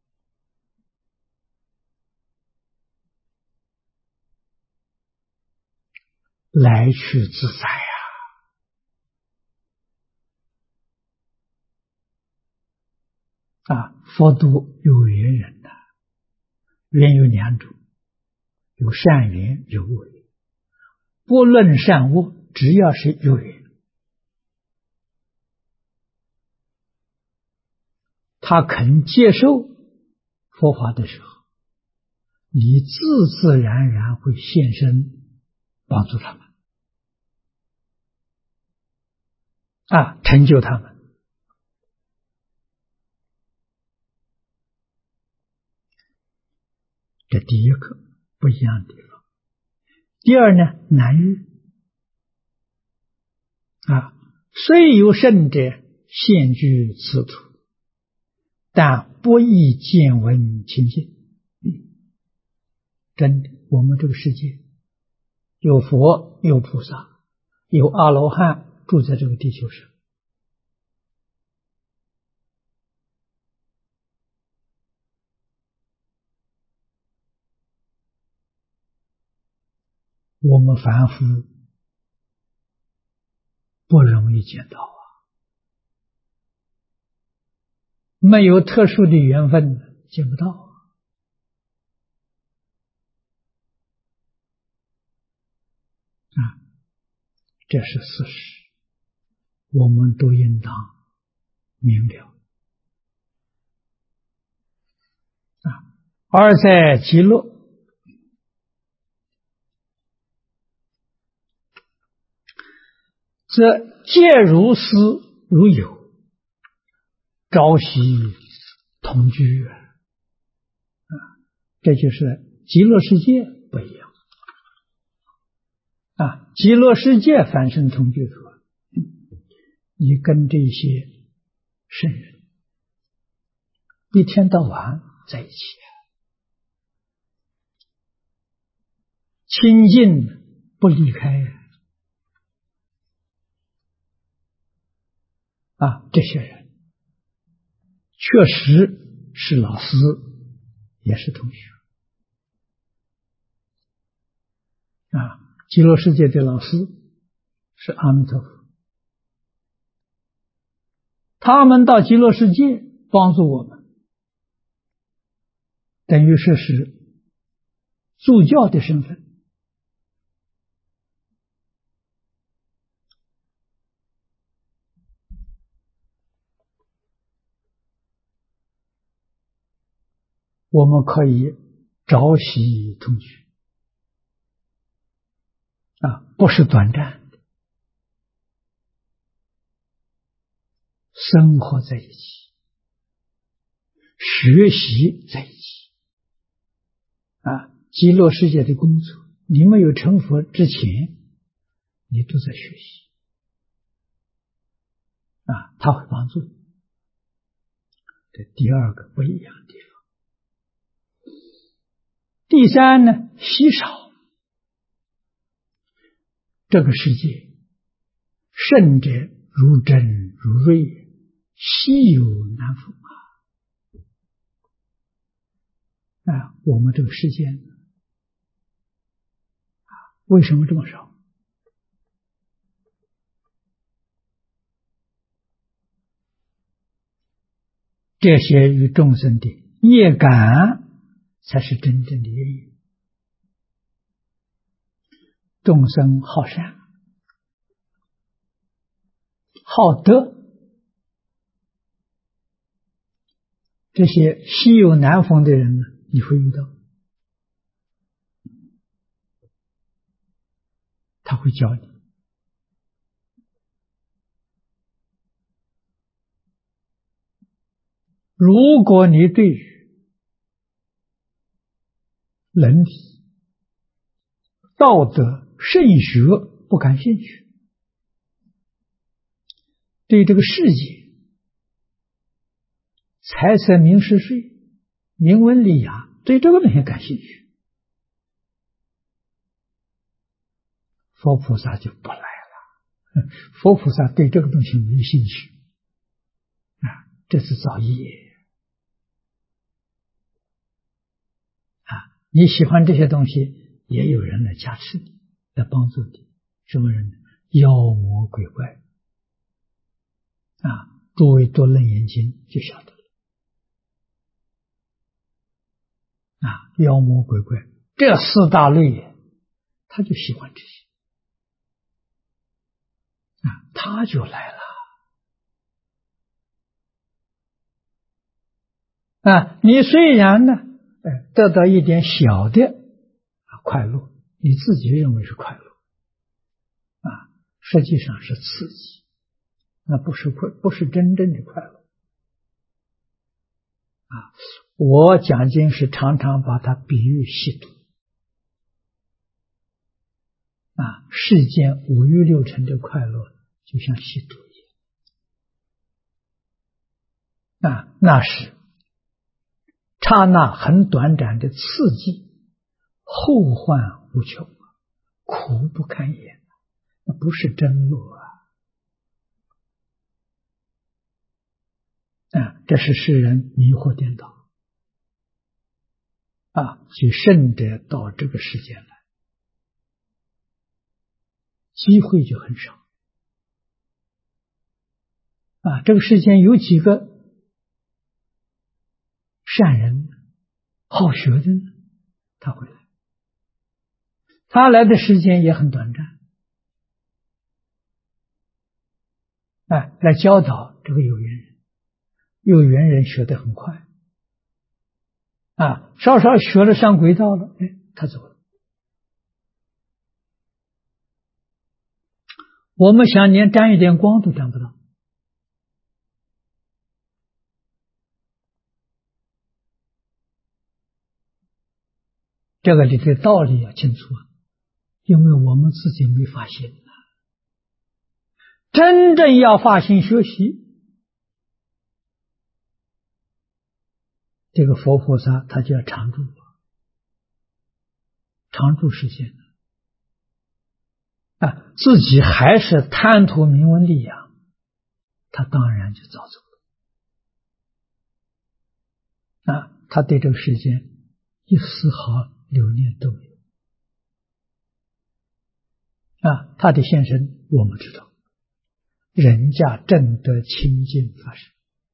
来去自在佛度有缘人缘有两种，有善缘有恶缘，不论善恶，只要是有缘，他肯接受佛法的时候，你自然会现身帮助他们成就他们。这第一个不一样的地方。第二呢，难遇虽有圣者现居此土，但不易见闻亲近。真的，我们这个世界有佛有菩萨有阿罗汉住在这个地球上，我们凡夫不容易见到没有特殊的缘分见不到这是事实，我们都应当明了而在极乐则皆如斯如有，朝夕同居这就是极乐世界不一样极乐世界凡圣同居说，你跟这些圣人一天到晚在一起，亲近不离开这些人确实是老师，也是同学极乐世界的老师是阿弥陀佛，他们到极乐世界帮助我们，等于是助教的身份。我们可以朝夕同居不是短暂的，生活在一起，学习在一起极乐世界的工作，你没有成佛之前，你都在学习他会帮助你。这第二个不一样的地方。第三呢，稀少。这个世界圣者如真如瑞，稀有难逢我们这个世界为什么这么少？这些与众生的业感才是真正的原因。众生好善好德，这些稀有难逢的人呢，你会遇到，他会教你。如果你对于伦理、道德、圣学不感兴趣，对这个世界财色名食睡、名闻利养，对这个东西感兴趣，佛菩萨就不来了。佛菩萨对这个东西没兴趣这是造业你喜欢这些东西，也有人来加持你，来帮助你。什么人呢？妖魔鬼怪诸位多楞严经就晓得了妖魔鬼怪这四大类他就喜欢这些他就来了你虽然呢得到一点小的快乐，你自己认为是快乐实际上是刺激，那不是真正的快乐我讲经是常常把它比喻吸毒世间五欲六尘的快乐就像吸毒一样那是刹那很短暂的刺激，后患无穷苦不堪言，那不是真乐这是世人迷惑颠倒所以圣者到这个世间来，机会就很少这个世间有几个善人好学的呢？他会来，他来的时间也很短暂来教导这个有缘人，有缘人学得很快稍稍学了上轨道了他走了。 我们想连沾一点光都沾不到。这个里的道理要清楚啊，因为我们自己没发现。真正要发心学习，这个佛菩萨他就要常住，常住实现啊，自己还是贪图名闻利养，他当然就早走了啊，他对这个世间一丝毫留念都没有啊，他的现身我们知道，人家正得清净法身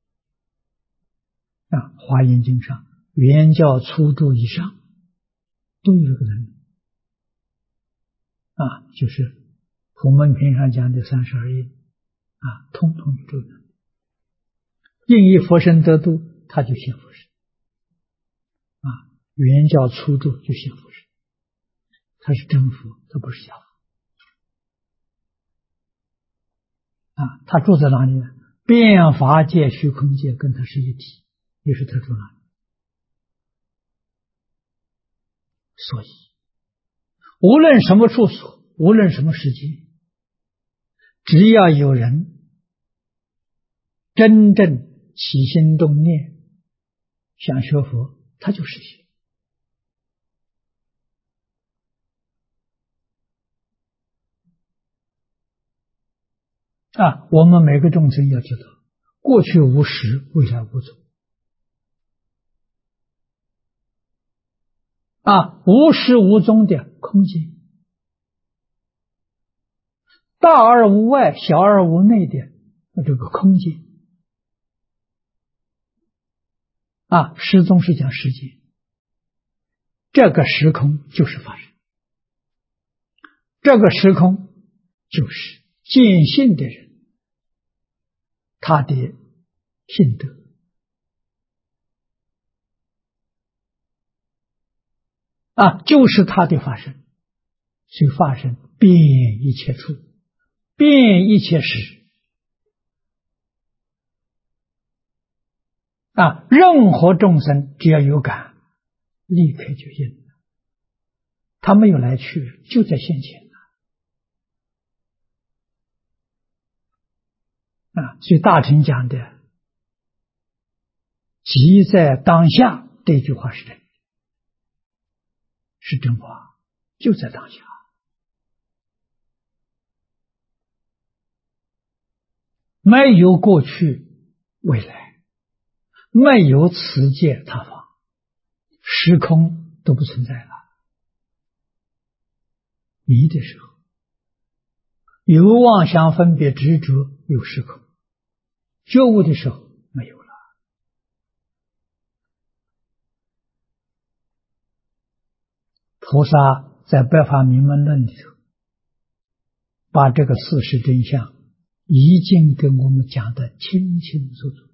啊，《华严经》上原教初住以上都有这个能力啊，就是普门品上讲的32应啊，通通有这个能力。应以佛身得度，他就现佛身啊，原教初住就现佛身，他是真佛，他不是假佛啊，他住在哪里呢？变法界、虚空界跟他是一体，也是他住哪里？所以无论什么处所，无论什么时间，只要有人真正起心动念想学佛，他就实现啊！我们每个众生要知道，过去无始，未来无终啊，无始无终的空间，大而无外，小而无内的这个空间啊，始终是讲时间，这个时空就是法身，这个时空就是见性的人他的性德啊，就是他的法身，所以法身遍一切处，遍一切时啊，任何众生只要有感，立刻就应了，他没有来去，就在现前啊。所以大乘讲的即在当下这句话是真，是真话，就在当下，没有过去未来，没有此界他方，时空都不存在了。迷的时候有妄想分别执着，有时空；觉悟的时候没有了。菩萨在《百法明门论》里头把这个事实真相已经跟我们讲得清清楚楚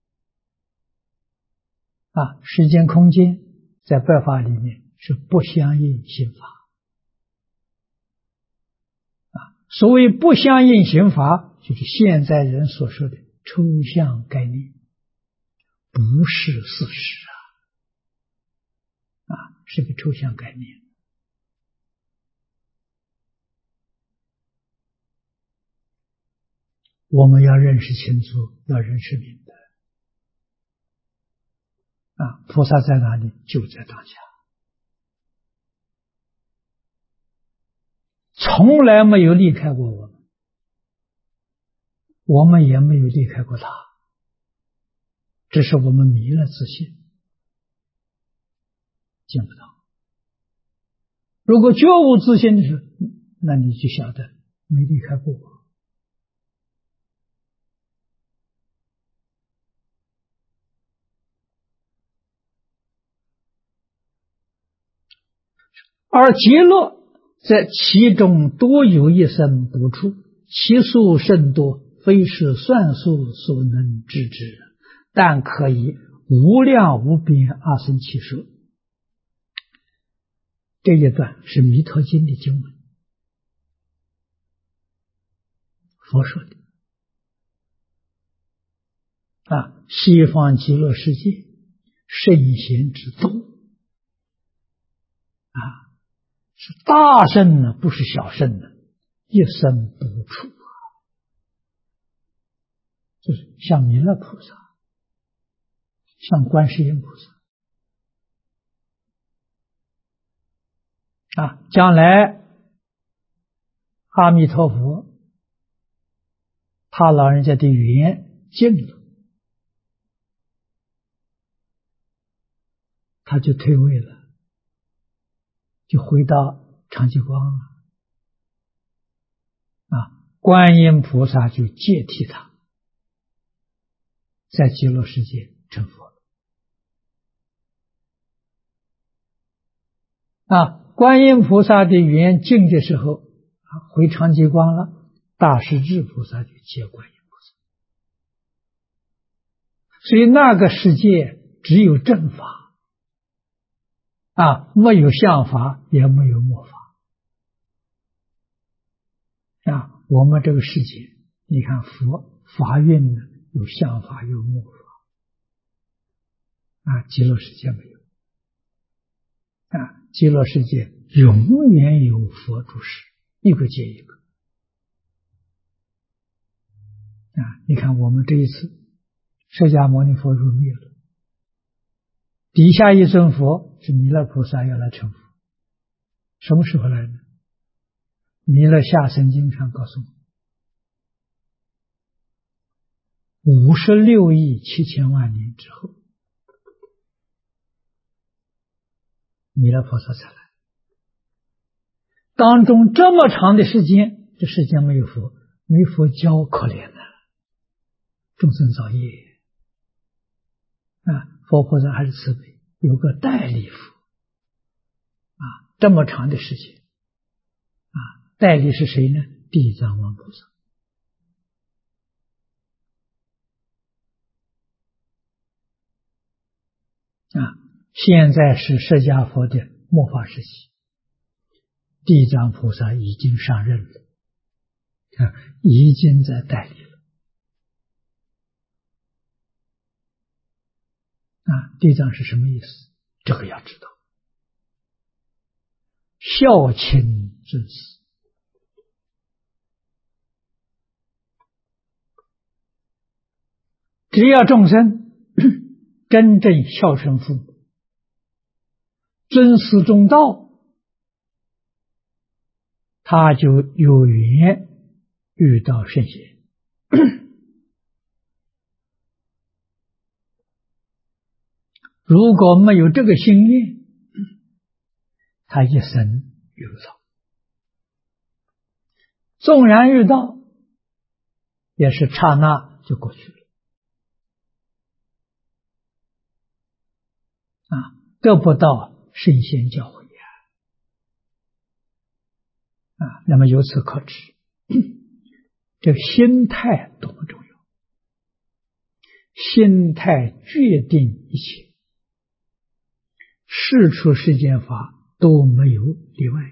啊，时间空间在百法里面是不相应心法啊。所谓不相应心法，就是现在人所说的抽象概念，不是事实啊，是个抽象概念。我们要认识清楚，要认识明白啊！菩萨在哪里？就在当下，从来没有离开过我们，我们也没有离开过他，只是我们迷了自信，见不到。如果觉悟自信的时候，那你就晓得没离开过我。而极乐在其中多有一生不处，其数甚多，非是算数所能知之，但可以无量无边阿僧祇说。这一段是《弥陀经》的经文佛说的西方极乐世界圣贤之多是大圣呢，不是小圣呢，一生不处就是像弥勒菩萨，像观世音菩萨将来阿弥陀佛他老人家的缘尽了，他就退位了，就回到长寂光了观音菩萨就接替他，在极乐世界成佛了观音菩萨的缘尽的时候回长寂光了，大势至菩萨就接观音菩萨，所以那个世界只有正法没有相法，也没有末法我们这个世界，你看佛法运呢，有相法，有末法极乐世界没有极乐世界永远有佛住世，一个接一个你看我们这一次释迦牟尼佛入灭了，底下一尊佛是弥勒菩萨要来成佛，什么时候来呢？弥勒下生经上告诉我，56亿7千万年之后，弥勒菩萨才来。当中这么长的时间，这世间没有佛，没佛教，可怜了，众生造业佛菩萨还是慈悲，有个代理佛这么长的时间代理是谁呢？地藏王菩萨现在是释迦佛的末法时期，地藏菩萨已经上任了已经在代理了地藏是什么意思？这个要知道，孝亲尊师只要众生真正孝顺父母，尊师重道，他就有缘遇到圣贤如果没有这个心愿，他一生遇不到，纵然遇到也是刹那就过去了得不到圣贤教诲那么由此可知这个心态多么重要，心态决定一切，世出世间法都没有例外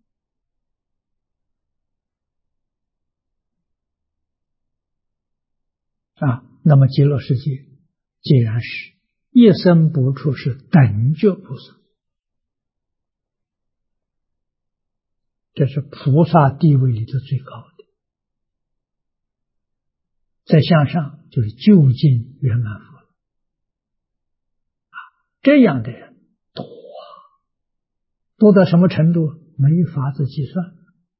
的那么极乐世界既然是一生不处是等觉菩萨，这是菩萨地位里头最高的，再向上就是究竟圆满佛了这样的人多到什么程度没法子计算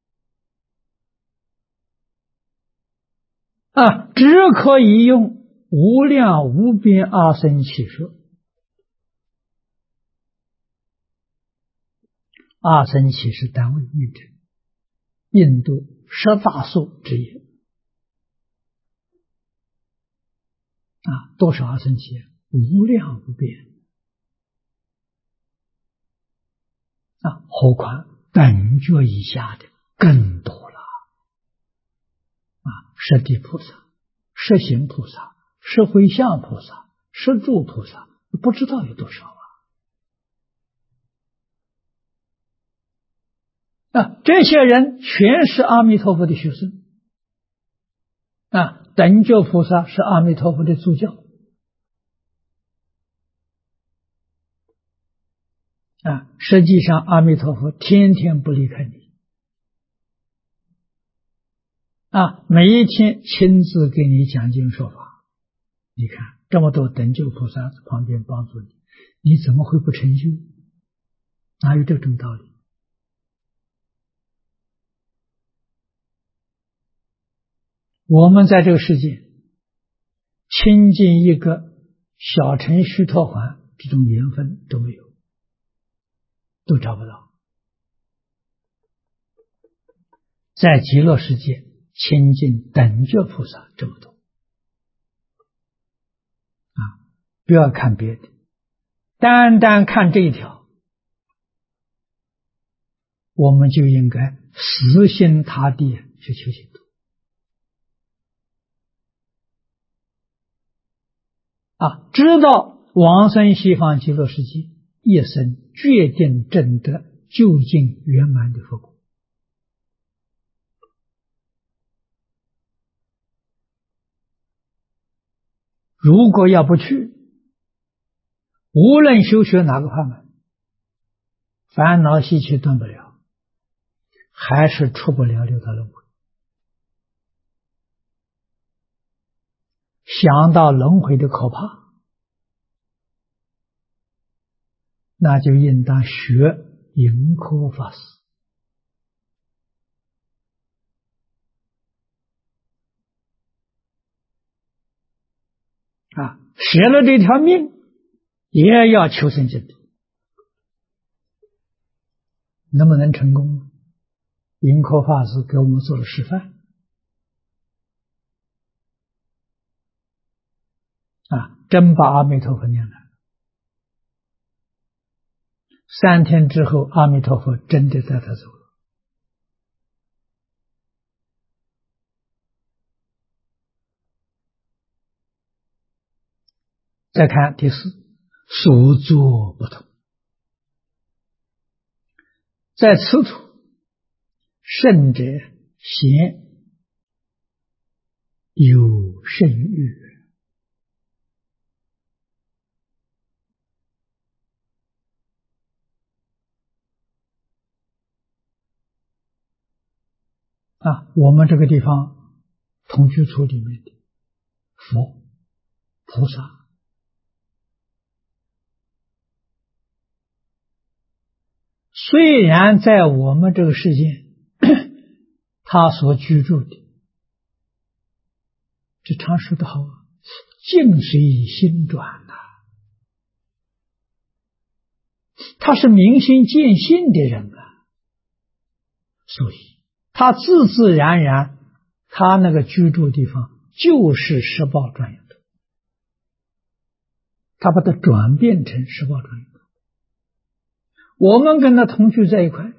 只可以用无量无边阿僧祇说。阿僧祇是单位名称，印度10大宿之一多少阿僧祇？无量无边何况等觉以下的更多了舍地菩萨、舍行菩萨、舍回向菩萨、舍住菩萨，不知道有多少这些人全是阿弥陀佛的学生等觉菩萨是阿弥陀佛的助教实际上阿弥陀佛天天不离开你每一天亲自给你讲经说法。你看这么多等觉菩萨在旁边帮助你，你怎么会不成就？哪有这种道理？我们在这个世界亲近一个小乘须陀洹这种缘分都没有，都找不到。在极乐世界亲近等觉菩萨这么多不要看别的，单单看这一条，我们就应该死心塌地去求解脱知道往生西方极乐世界，一生决定证得究竟圆满的佛果。如果要不去，无论修学哪个法门，烦恼习气断不了，还是出不了六道轮回。想到轮回的可怕，那就应当学盈科法师舍了这条命也要求生净土。能不能成功？盈科法师给我们做了示范真把阿弥陀佛念了。3天之后，阿弥陀佛真的带他走了。再看第4，所作不同。在此土，圣者贤有圣欲我们这个地方同居处里面的佛菩萨，虽然在我们这个世界他所居住的，这常说的好境随心转他是明心见性的人所以他自自然然他那个居住地方就是十报庄严土，他把它转变成十报庄严土。我们跟他同居在一块，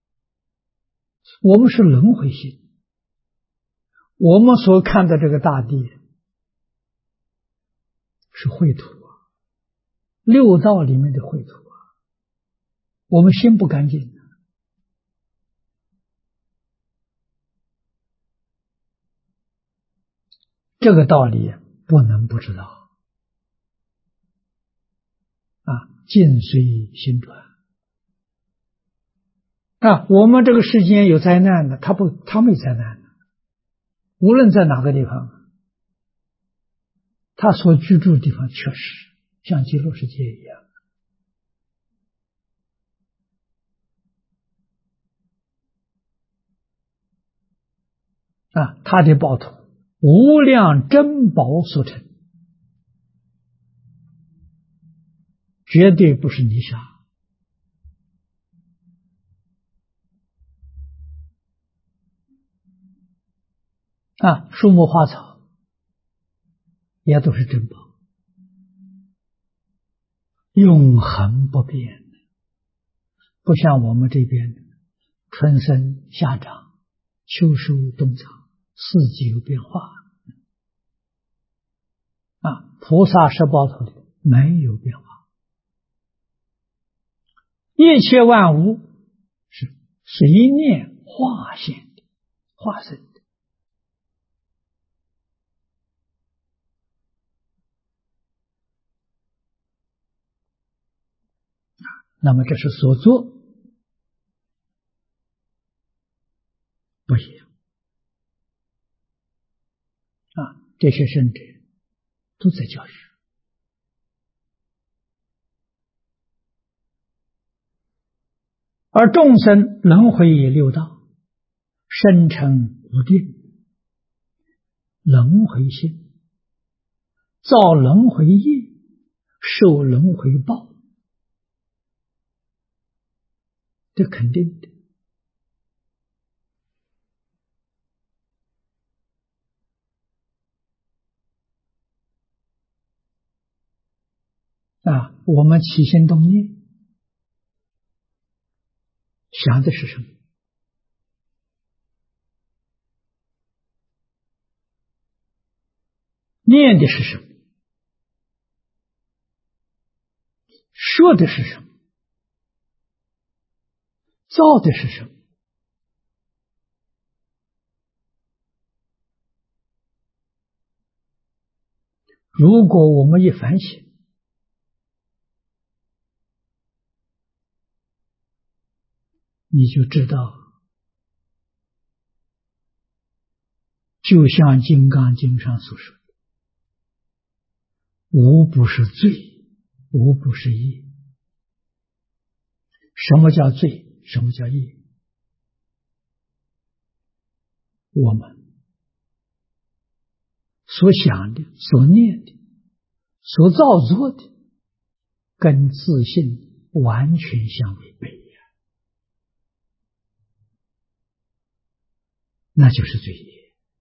我们是轮回性，我们所看的这个大地是秽土六道里面的秽土我们心不干净这个道理不能不知道境随心转我们这个世间有灾难的，他没灾难的，无论在哪个地方，他所居住的地方确实像极乐世界一样他的报土无量珍宝所成，绝对不是泥沙树木花草也都是珍宝，永恒不变，不像我们这边春生夏长秋收冬藏，四季有变化菩萨十报土里没有变化，一切万物是随念化现的化身的那么这是所作不一样这些圣者都在教学。而众生轮回六道，生成无定，轮回心，造轮回业，受轮回报，这肯定的。我们起心动念想的是什么？念的是什么？说的是什么？造的是什么？如果我们一反省，你就知道，就像《金刚经》上所说的，无不是罪，无不是业。什么叫罪？什么叫业？我们所想的、所念的、所造作的，跟自信完全相违背，那就是罪业。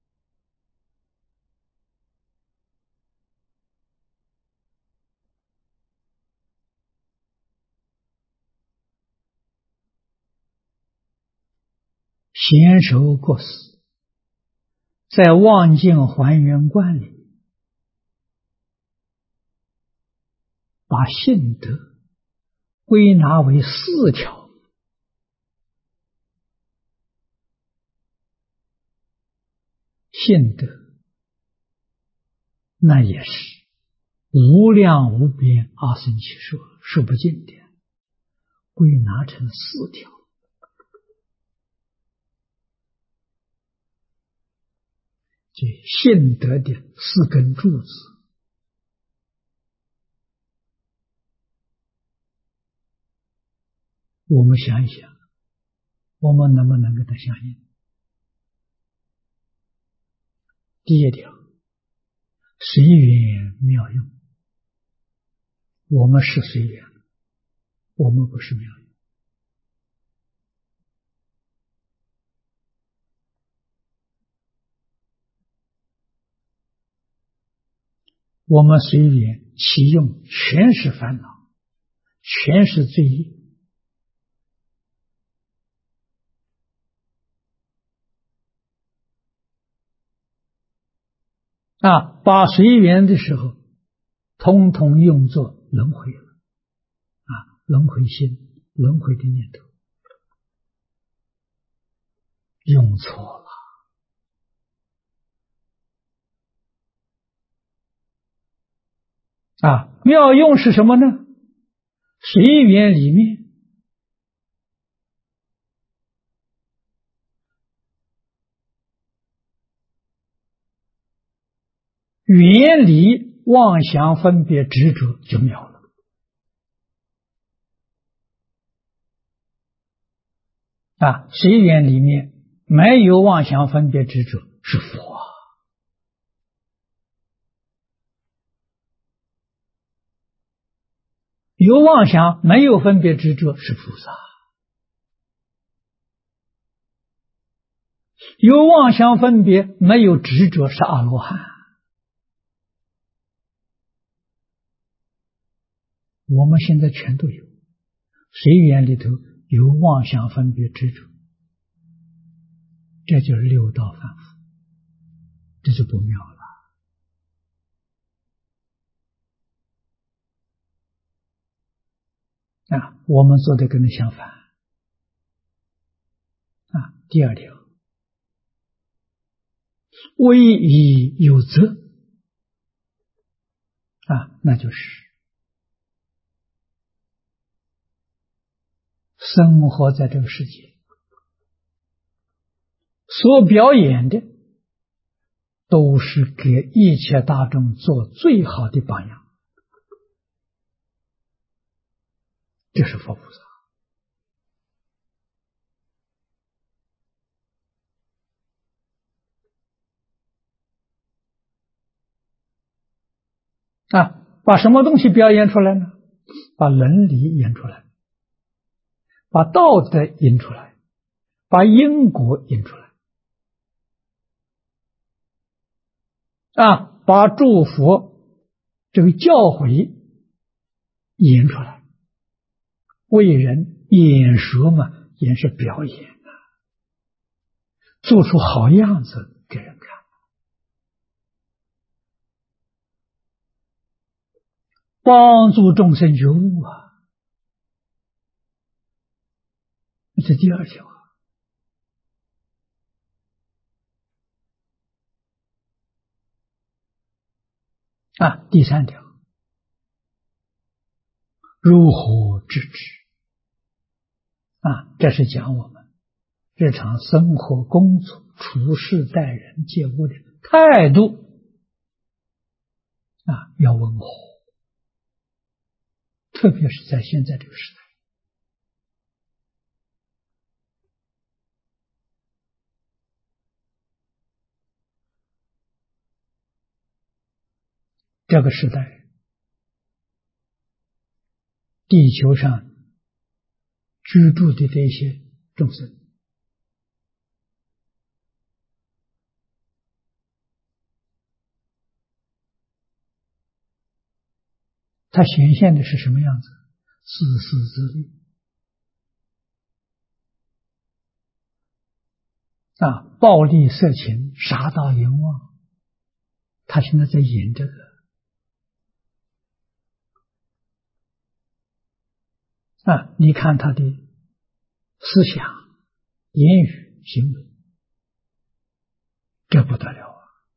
贤首国师在《望境还原观》里，把信德归纳为4条。信德那也是无量无边阿僧祇说，说不尽的，归纳成4条。这信德的4根柱子，我们想一想，我们能不能跟它相应？第一条，随缘妙用。我们是随缘，我们不是妙用。我们随缘起用全是烦恼，全是罪业。把随缘的时候，统统用作轮回了。轮回心，轮回的念头，用错了。妙用是什么呢？随缘里面远离妄想分别执着就妙了。随缘里面没有妄想分别执着是佛有妄想没有分别执着是菩萨，有妄想分别没有执着是阿罗汉。我们现在全都有，随缘里头有妄想分别执着，这就是六道反复，这就不妙了。我们做的跟他相反。第2条，为以有责。那就是生活在这个世界，所表演的都是给一切大众做最好的榜样，这是佛菩萨把什么东西表演出来呢？把伦理演出来，把道德演出来，把因果演出来，把诸佛这个教诲演出来，为人演说嘛，也是表演做出好样子给人看，帮助众生觉悟这第二条第三条，如何制止这是讲我们日常生活、工作、处事、待人接物的态度要温和，特别是在现在这个时代，这个时代，地球上居住的这些众生，它显现的是什么样子？自私自利暴力、色情、杀盗淫妄，他现在在演这个你看他的思想、言语、行为，这不得了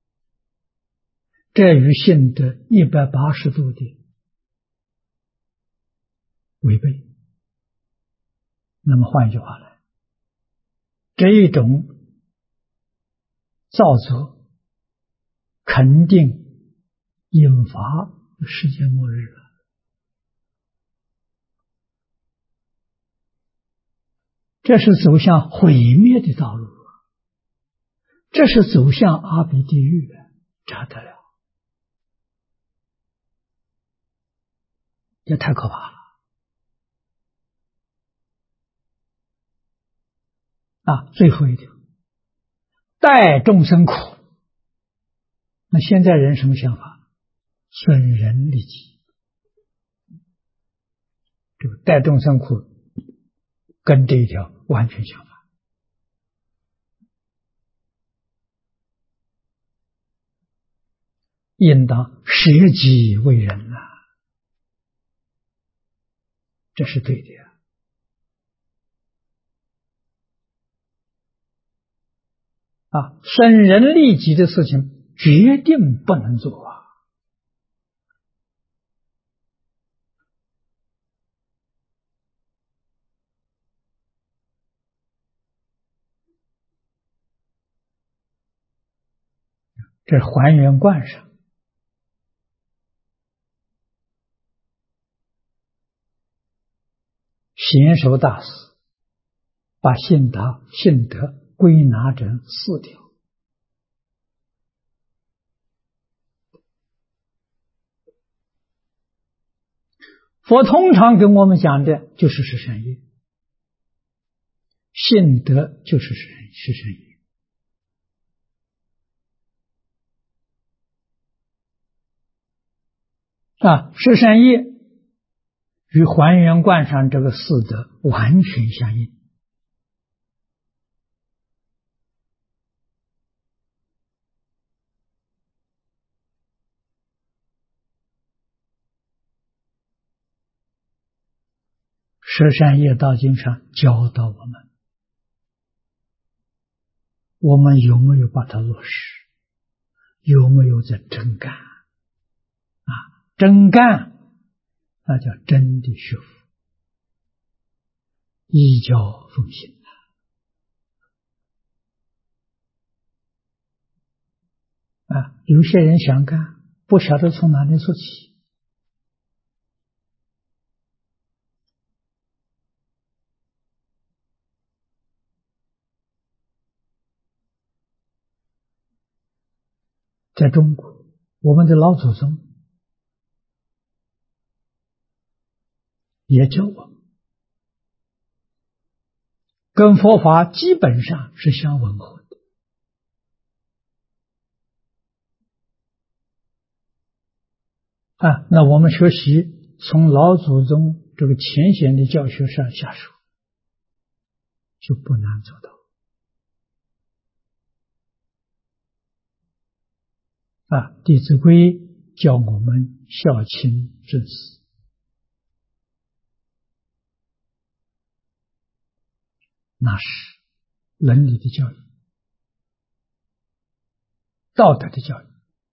这与性德180度的违背。那么换一句话来，这一种造作肯定引发世界末日了。这是走向毁灭的道路，这是走向阿鼻地狱，这还得了？这太可怕了最后一条，待众生苦。那现在人什么想法？损人利己，这个待众生苦跟这一条完全相反。应当舍己为人这是对的损人利己的事情决定不能做这是还原观上贤首大师把信德归纳成4条。佛通常跟我们讲的就是十善业，信德就是十善业。十善业与还原观上这个4德完全相应。十善业道经上教导我们有没有把它落实？有没有在真干？真干那叫真的学佛， 依教奉行啊！有些人想干，不晓得从哪里做起。在中国，我们的老祖宗也教我们，跟佛法基本上是相吻合的。那我们学习从老祖宗这个浅显的教学上下手，就不难做到。弟子规》教我们孝亲正死，那是伦理的教育，道德的教育，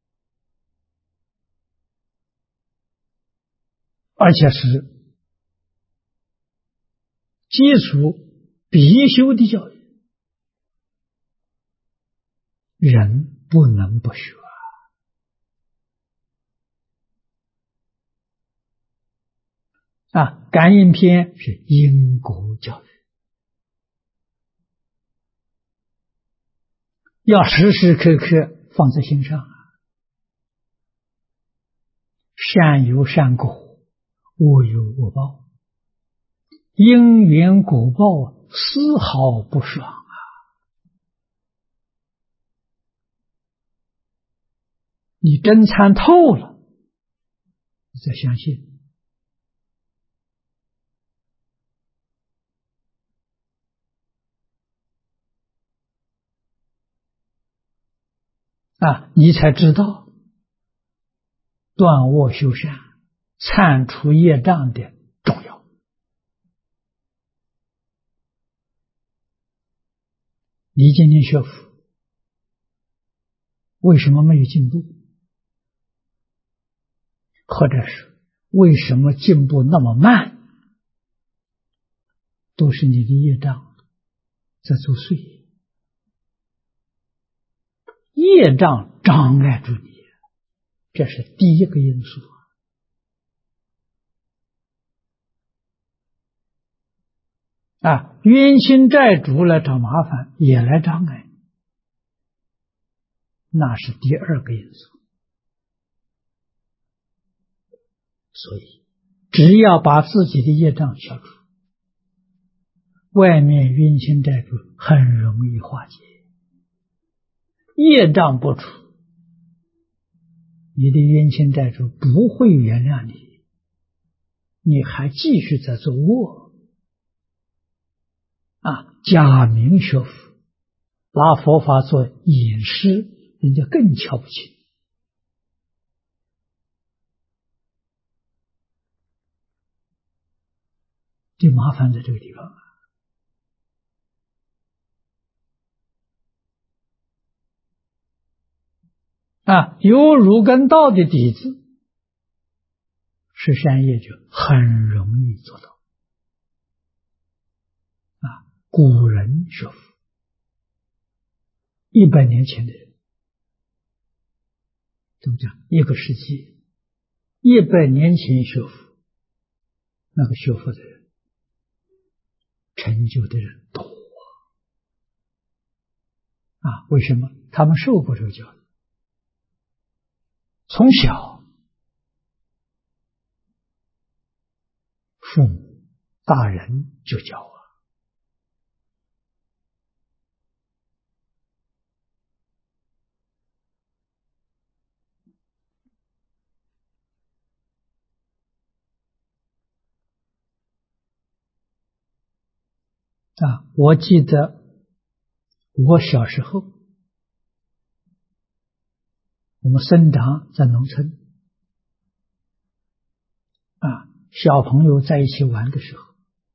而且是基础必修的教育，人不能不学。感应篇是因果教育，要时时刻刻放在心上。善有善果，恶有恶报，因缘果报丝毫不爽。你真参透了，你再相信。你才知道断恶修善、铲除业障的重要。你今天学佛，为什么没有进步？或者是为什么进步那么慢？都是你的业障在作祟。业障障碍住你，这是第一个因素。冤亲债主来找麻烦，也来障碍你，那是第二个因素。所以，只要把自己的业障消除，外面冤亲债主很容易化解。业障不除，你的冤亲债主不会原谅你，你还继续在做恶。假名学佛，拿佛法做掩饰，人家更瞧不起。就麻烦在这个地方。有儒跟道的底子，十善业就很容易做到。古人学佛100年前的人，怎么讲？1个世纪，100年前学佛，那个学佛的人，成就的人多为什么？他们受过这个教育，从小父母大人就教我记得我小时候，我们生长在农村，小朋友在一起玩的时候，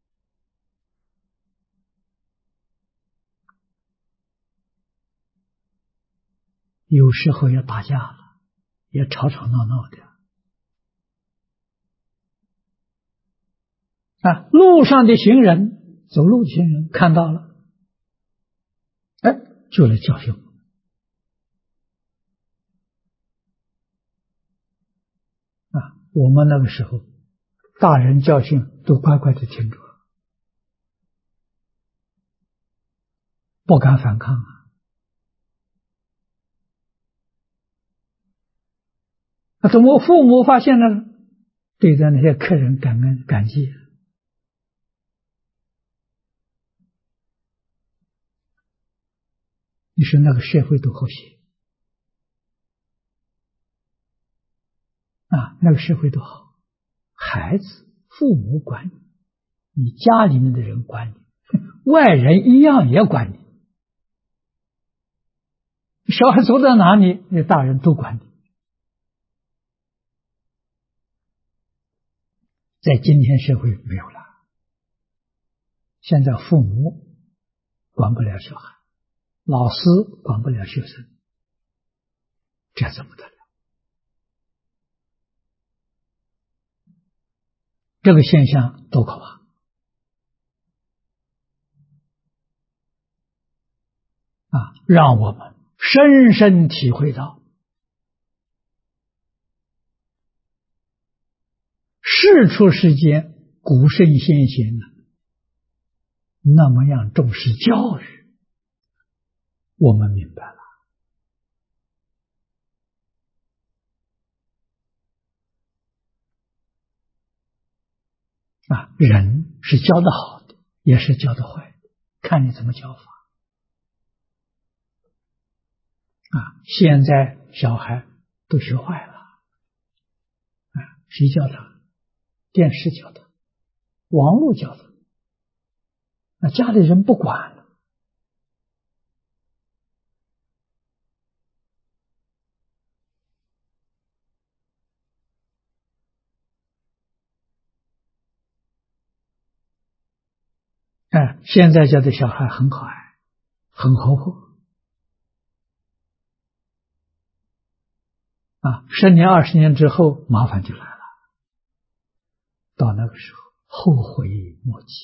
有时候也打架了，也吵吵闹闹的。路上的行人走路行人看到了，哎，就来教训我啊！我们那个时候，大人教训都乖乖的听着，不敢反抗啊！等我父母发现了，对待那些客人感恩感激。你说那个社会多和谐啊！那个社会多好，孩子、父母管你，你家里面的人管你，外人一样也管你。小孩走到哪里，那大人都管你。在今天社会没有了，现在父母管不了小孩，老师管不了学生，这怎么得了？这个现象多可怕啊！让我们深深体会到世出世间古圣先贤那么样重视教育，我们明白了啊！人是教得好的，也是教得坏的，看你怎么教法啊！现在小孩都学坏了啊！谁教他？电视教他，网络教他，那家里人不管了。现在教的小孩很可爱，很活泼啊！10年、20年之后，麻烦就来了。到那个时候，后悔莫及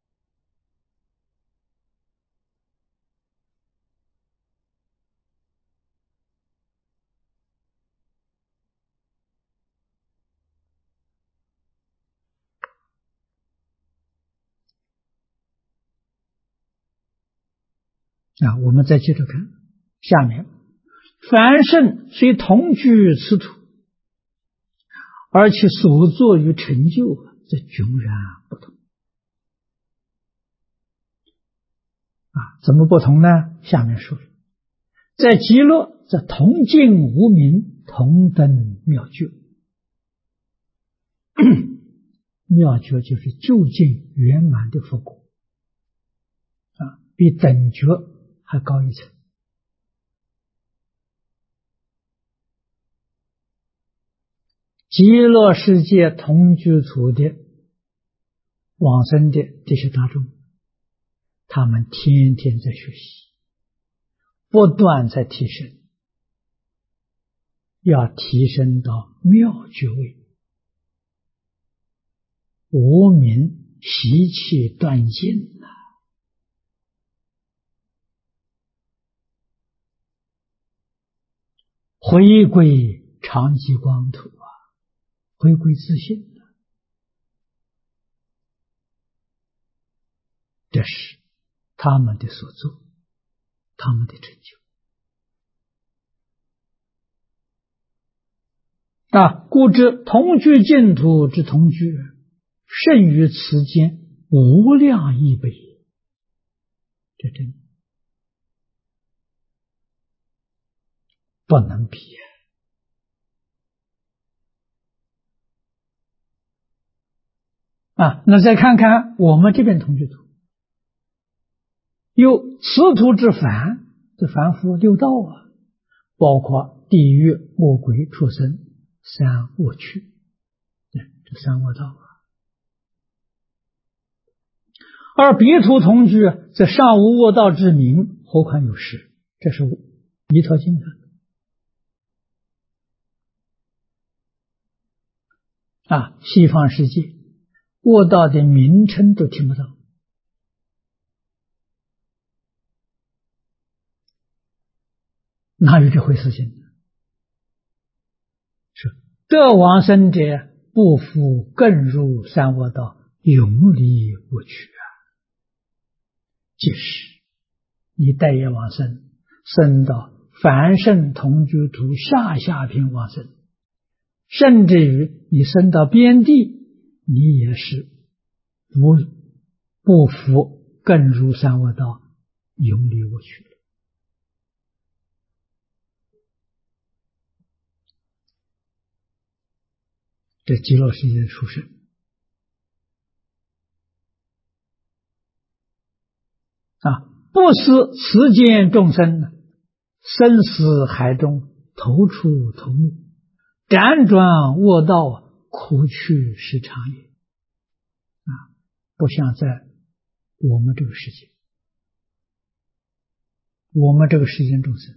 啊！我们再接着看下面，凡圣虽同居此土，而其所作与成就则迥然不同啊！怎么不同呢？下面说了，在极乐则同境无名，同登妙觉。妙觉就是究竟圆满的佛果啊，比等觉还高一层。极乐世界同居处的往生的这些大众，他们天天在学习，不断在提升，要提升到妙觉位，无明习气断尽了，回归常寂光土啊，回归自信了。这是他们的所作，他们的成就啊！故知同居净土之同居，胜于此间无量亿倍。这真不能比啊！那再看看我们这边同居土，有此土之凡，这凡夫六道啊，包括地狱、恶鬼、畜生、三恶趣，这三恶道啊。而彼土同居，则上无恶道之名，何况有实？这是弥陀经上啊，西方世界恶道的名称都听不到哪有这回事情呢？是得往生者不复更入三恶道，永离不取啊！即使你待业往生，升到凡圣同居土下品往生，甚至于你升到边地，你也是不复更入三恶道，永离我取了。这极乐世界的殊胜啊！不思此间众生生死海中，头出头没，辗转恶道，苦趣时长也啊！不像在我们这个世界，我们这个世间众生，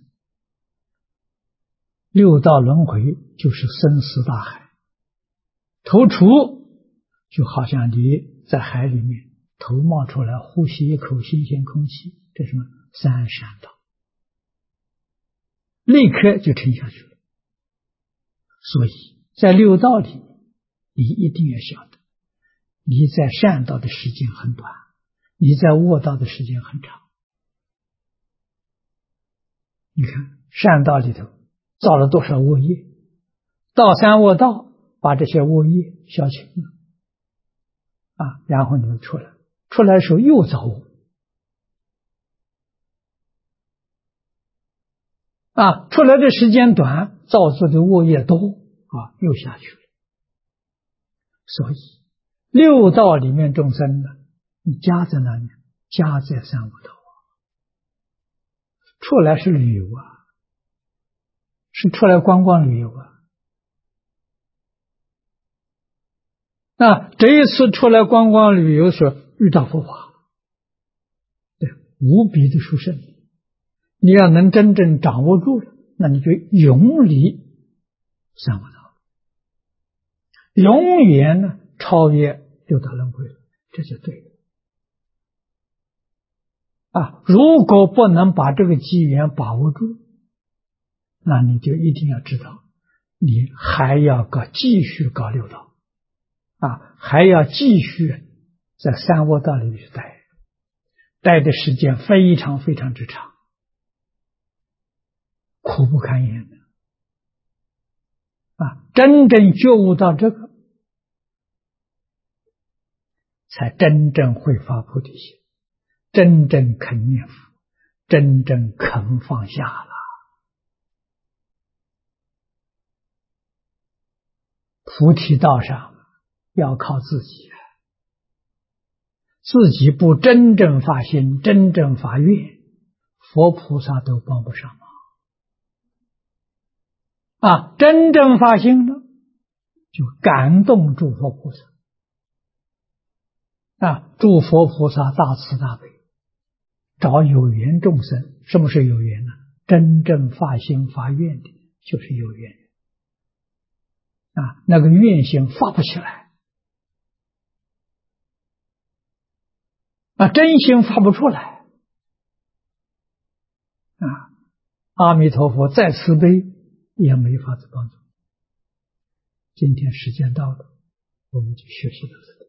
六道轮回就是生死大海，头出就好像你在海里面头冒出来，呼吸一口新鲜空气，这是什么？三善道，立刻就沉下去了。所以在六道里面，你一定要晓得，你在善道的时间很短，你在恶道的时间很长。你看善道里头造了多少恶业，到三恶道把这些恶业消清了啊，然后你就出来的时候又造恶啊，出来的时间短，造作的恶业多啊，又下去了。所以六道里面众生呢，你夹在哪里？夹在三恶道啊，出来是旅游啊，是出来观光旅游啊。那这一次出来观光旅游时遇到佛法，对，无比的殊胜。你要能真正掌握住了，那你就永离三恶道，永远呢超越六道轮回了，这就对了啊！如果不能把这个机缘把握住，那你就一定要知道，你还要继续搞六道啊，还要继续在三恶道里去待的时间非常非常之长，苦不堪言的啊！真正觉悟到这个，才真正会发菩提心，真正肯念佛，真正肯放下了。菩提道上要靠自己，自己不真正发心，真正发愿，佛菩萨都帮不上忙啊！真正发心了，就感动诸佛菩萨啊！诸佛菩萨大慈大悲，找有缘众生。什么是有缘呢？真正发心发愿的就是有缘人啊！那个愿心发不起来啊，真心发不出来啊！阿弥陀佛再慈悲也没法子帮助。今天时间到了，我们就学习到这里。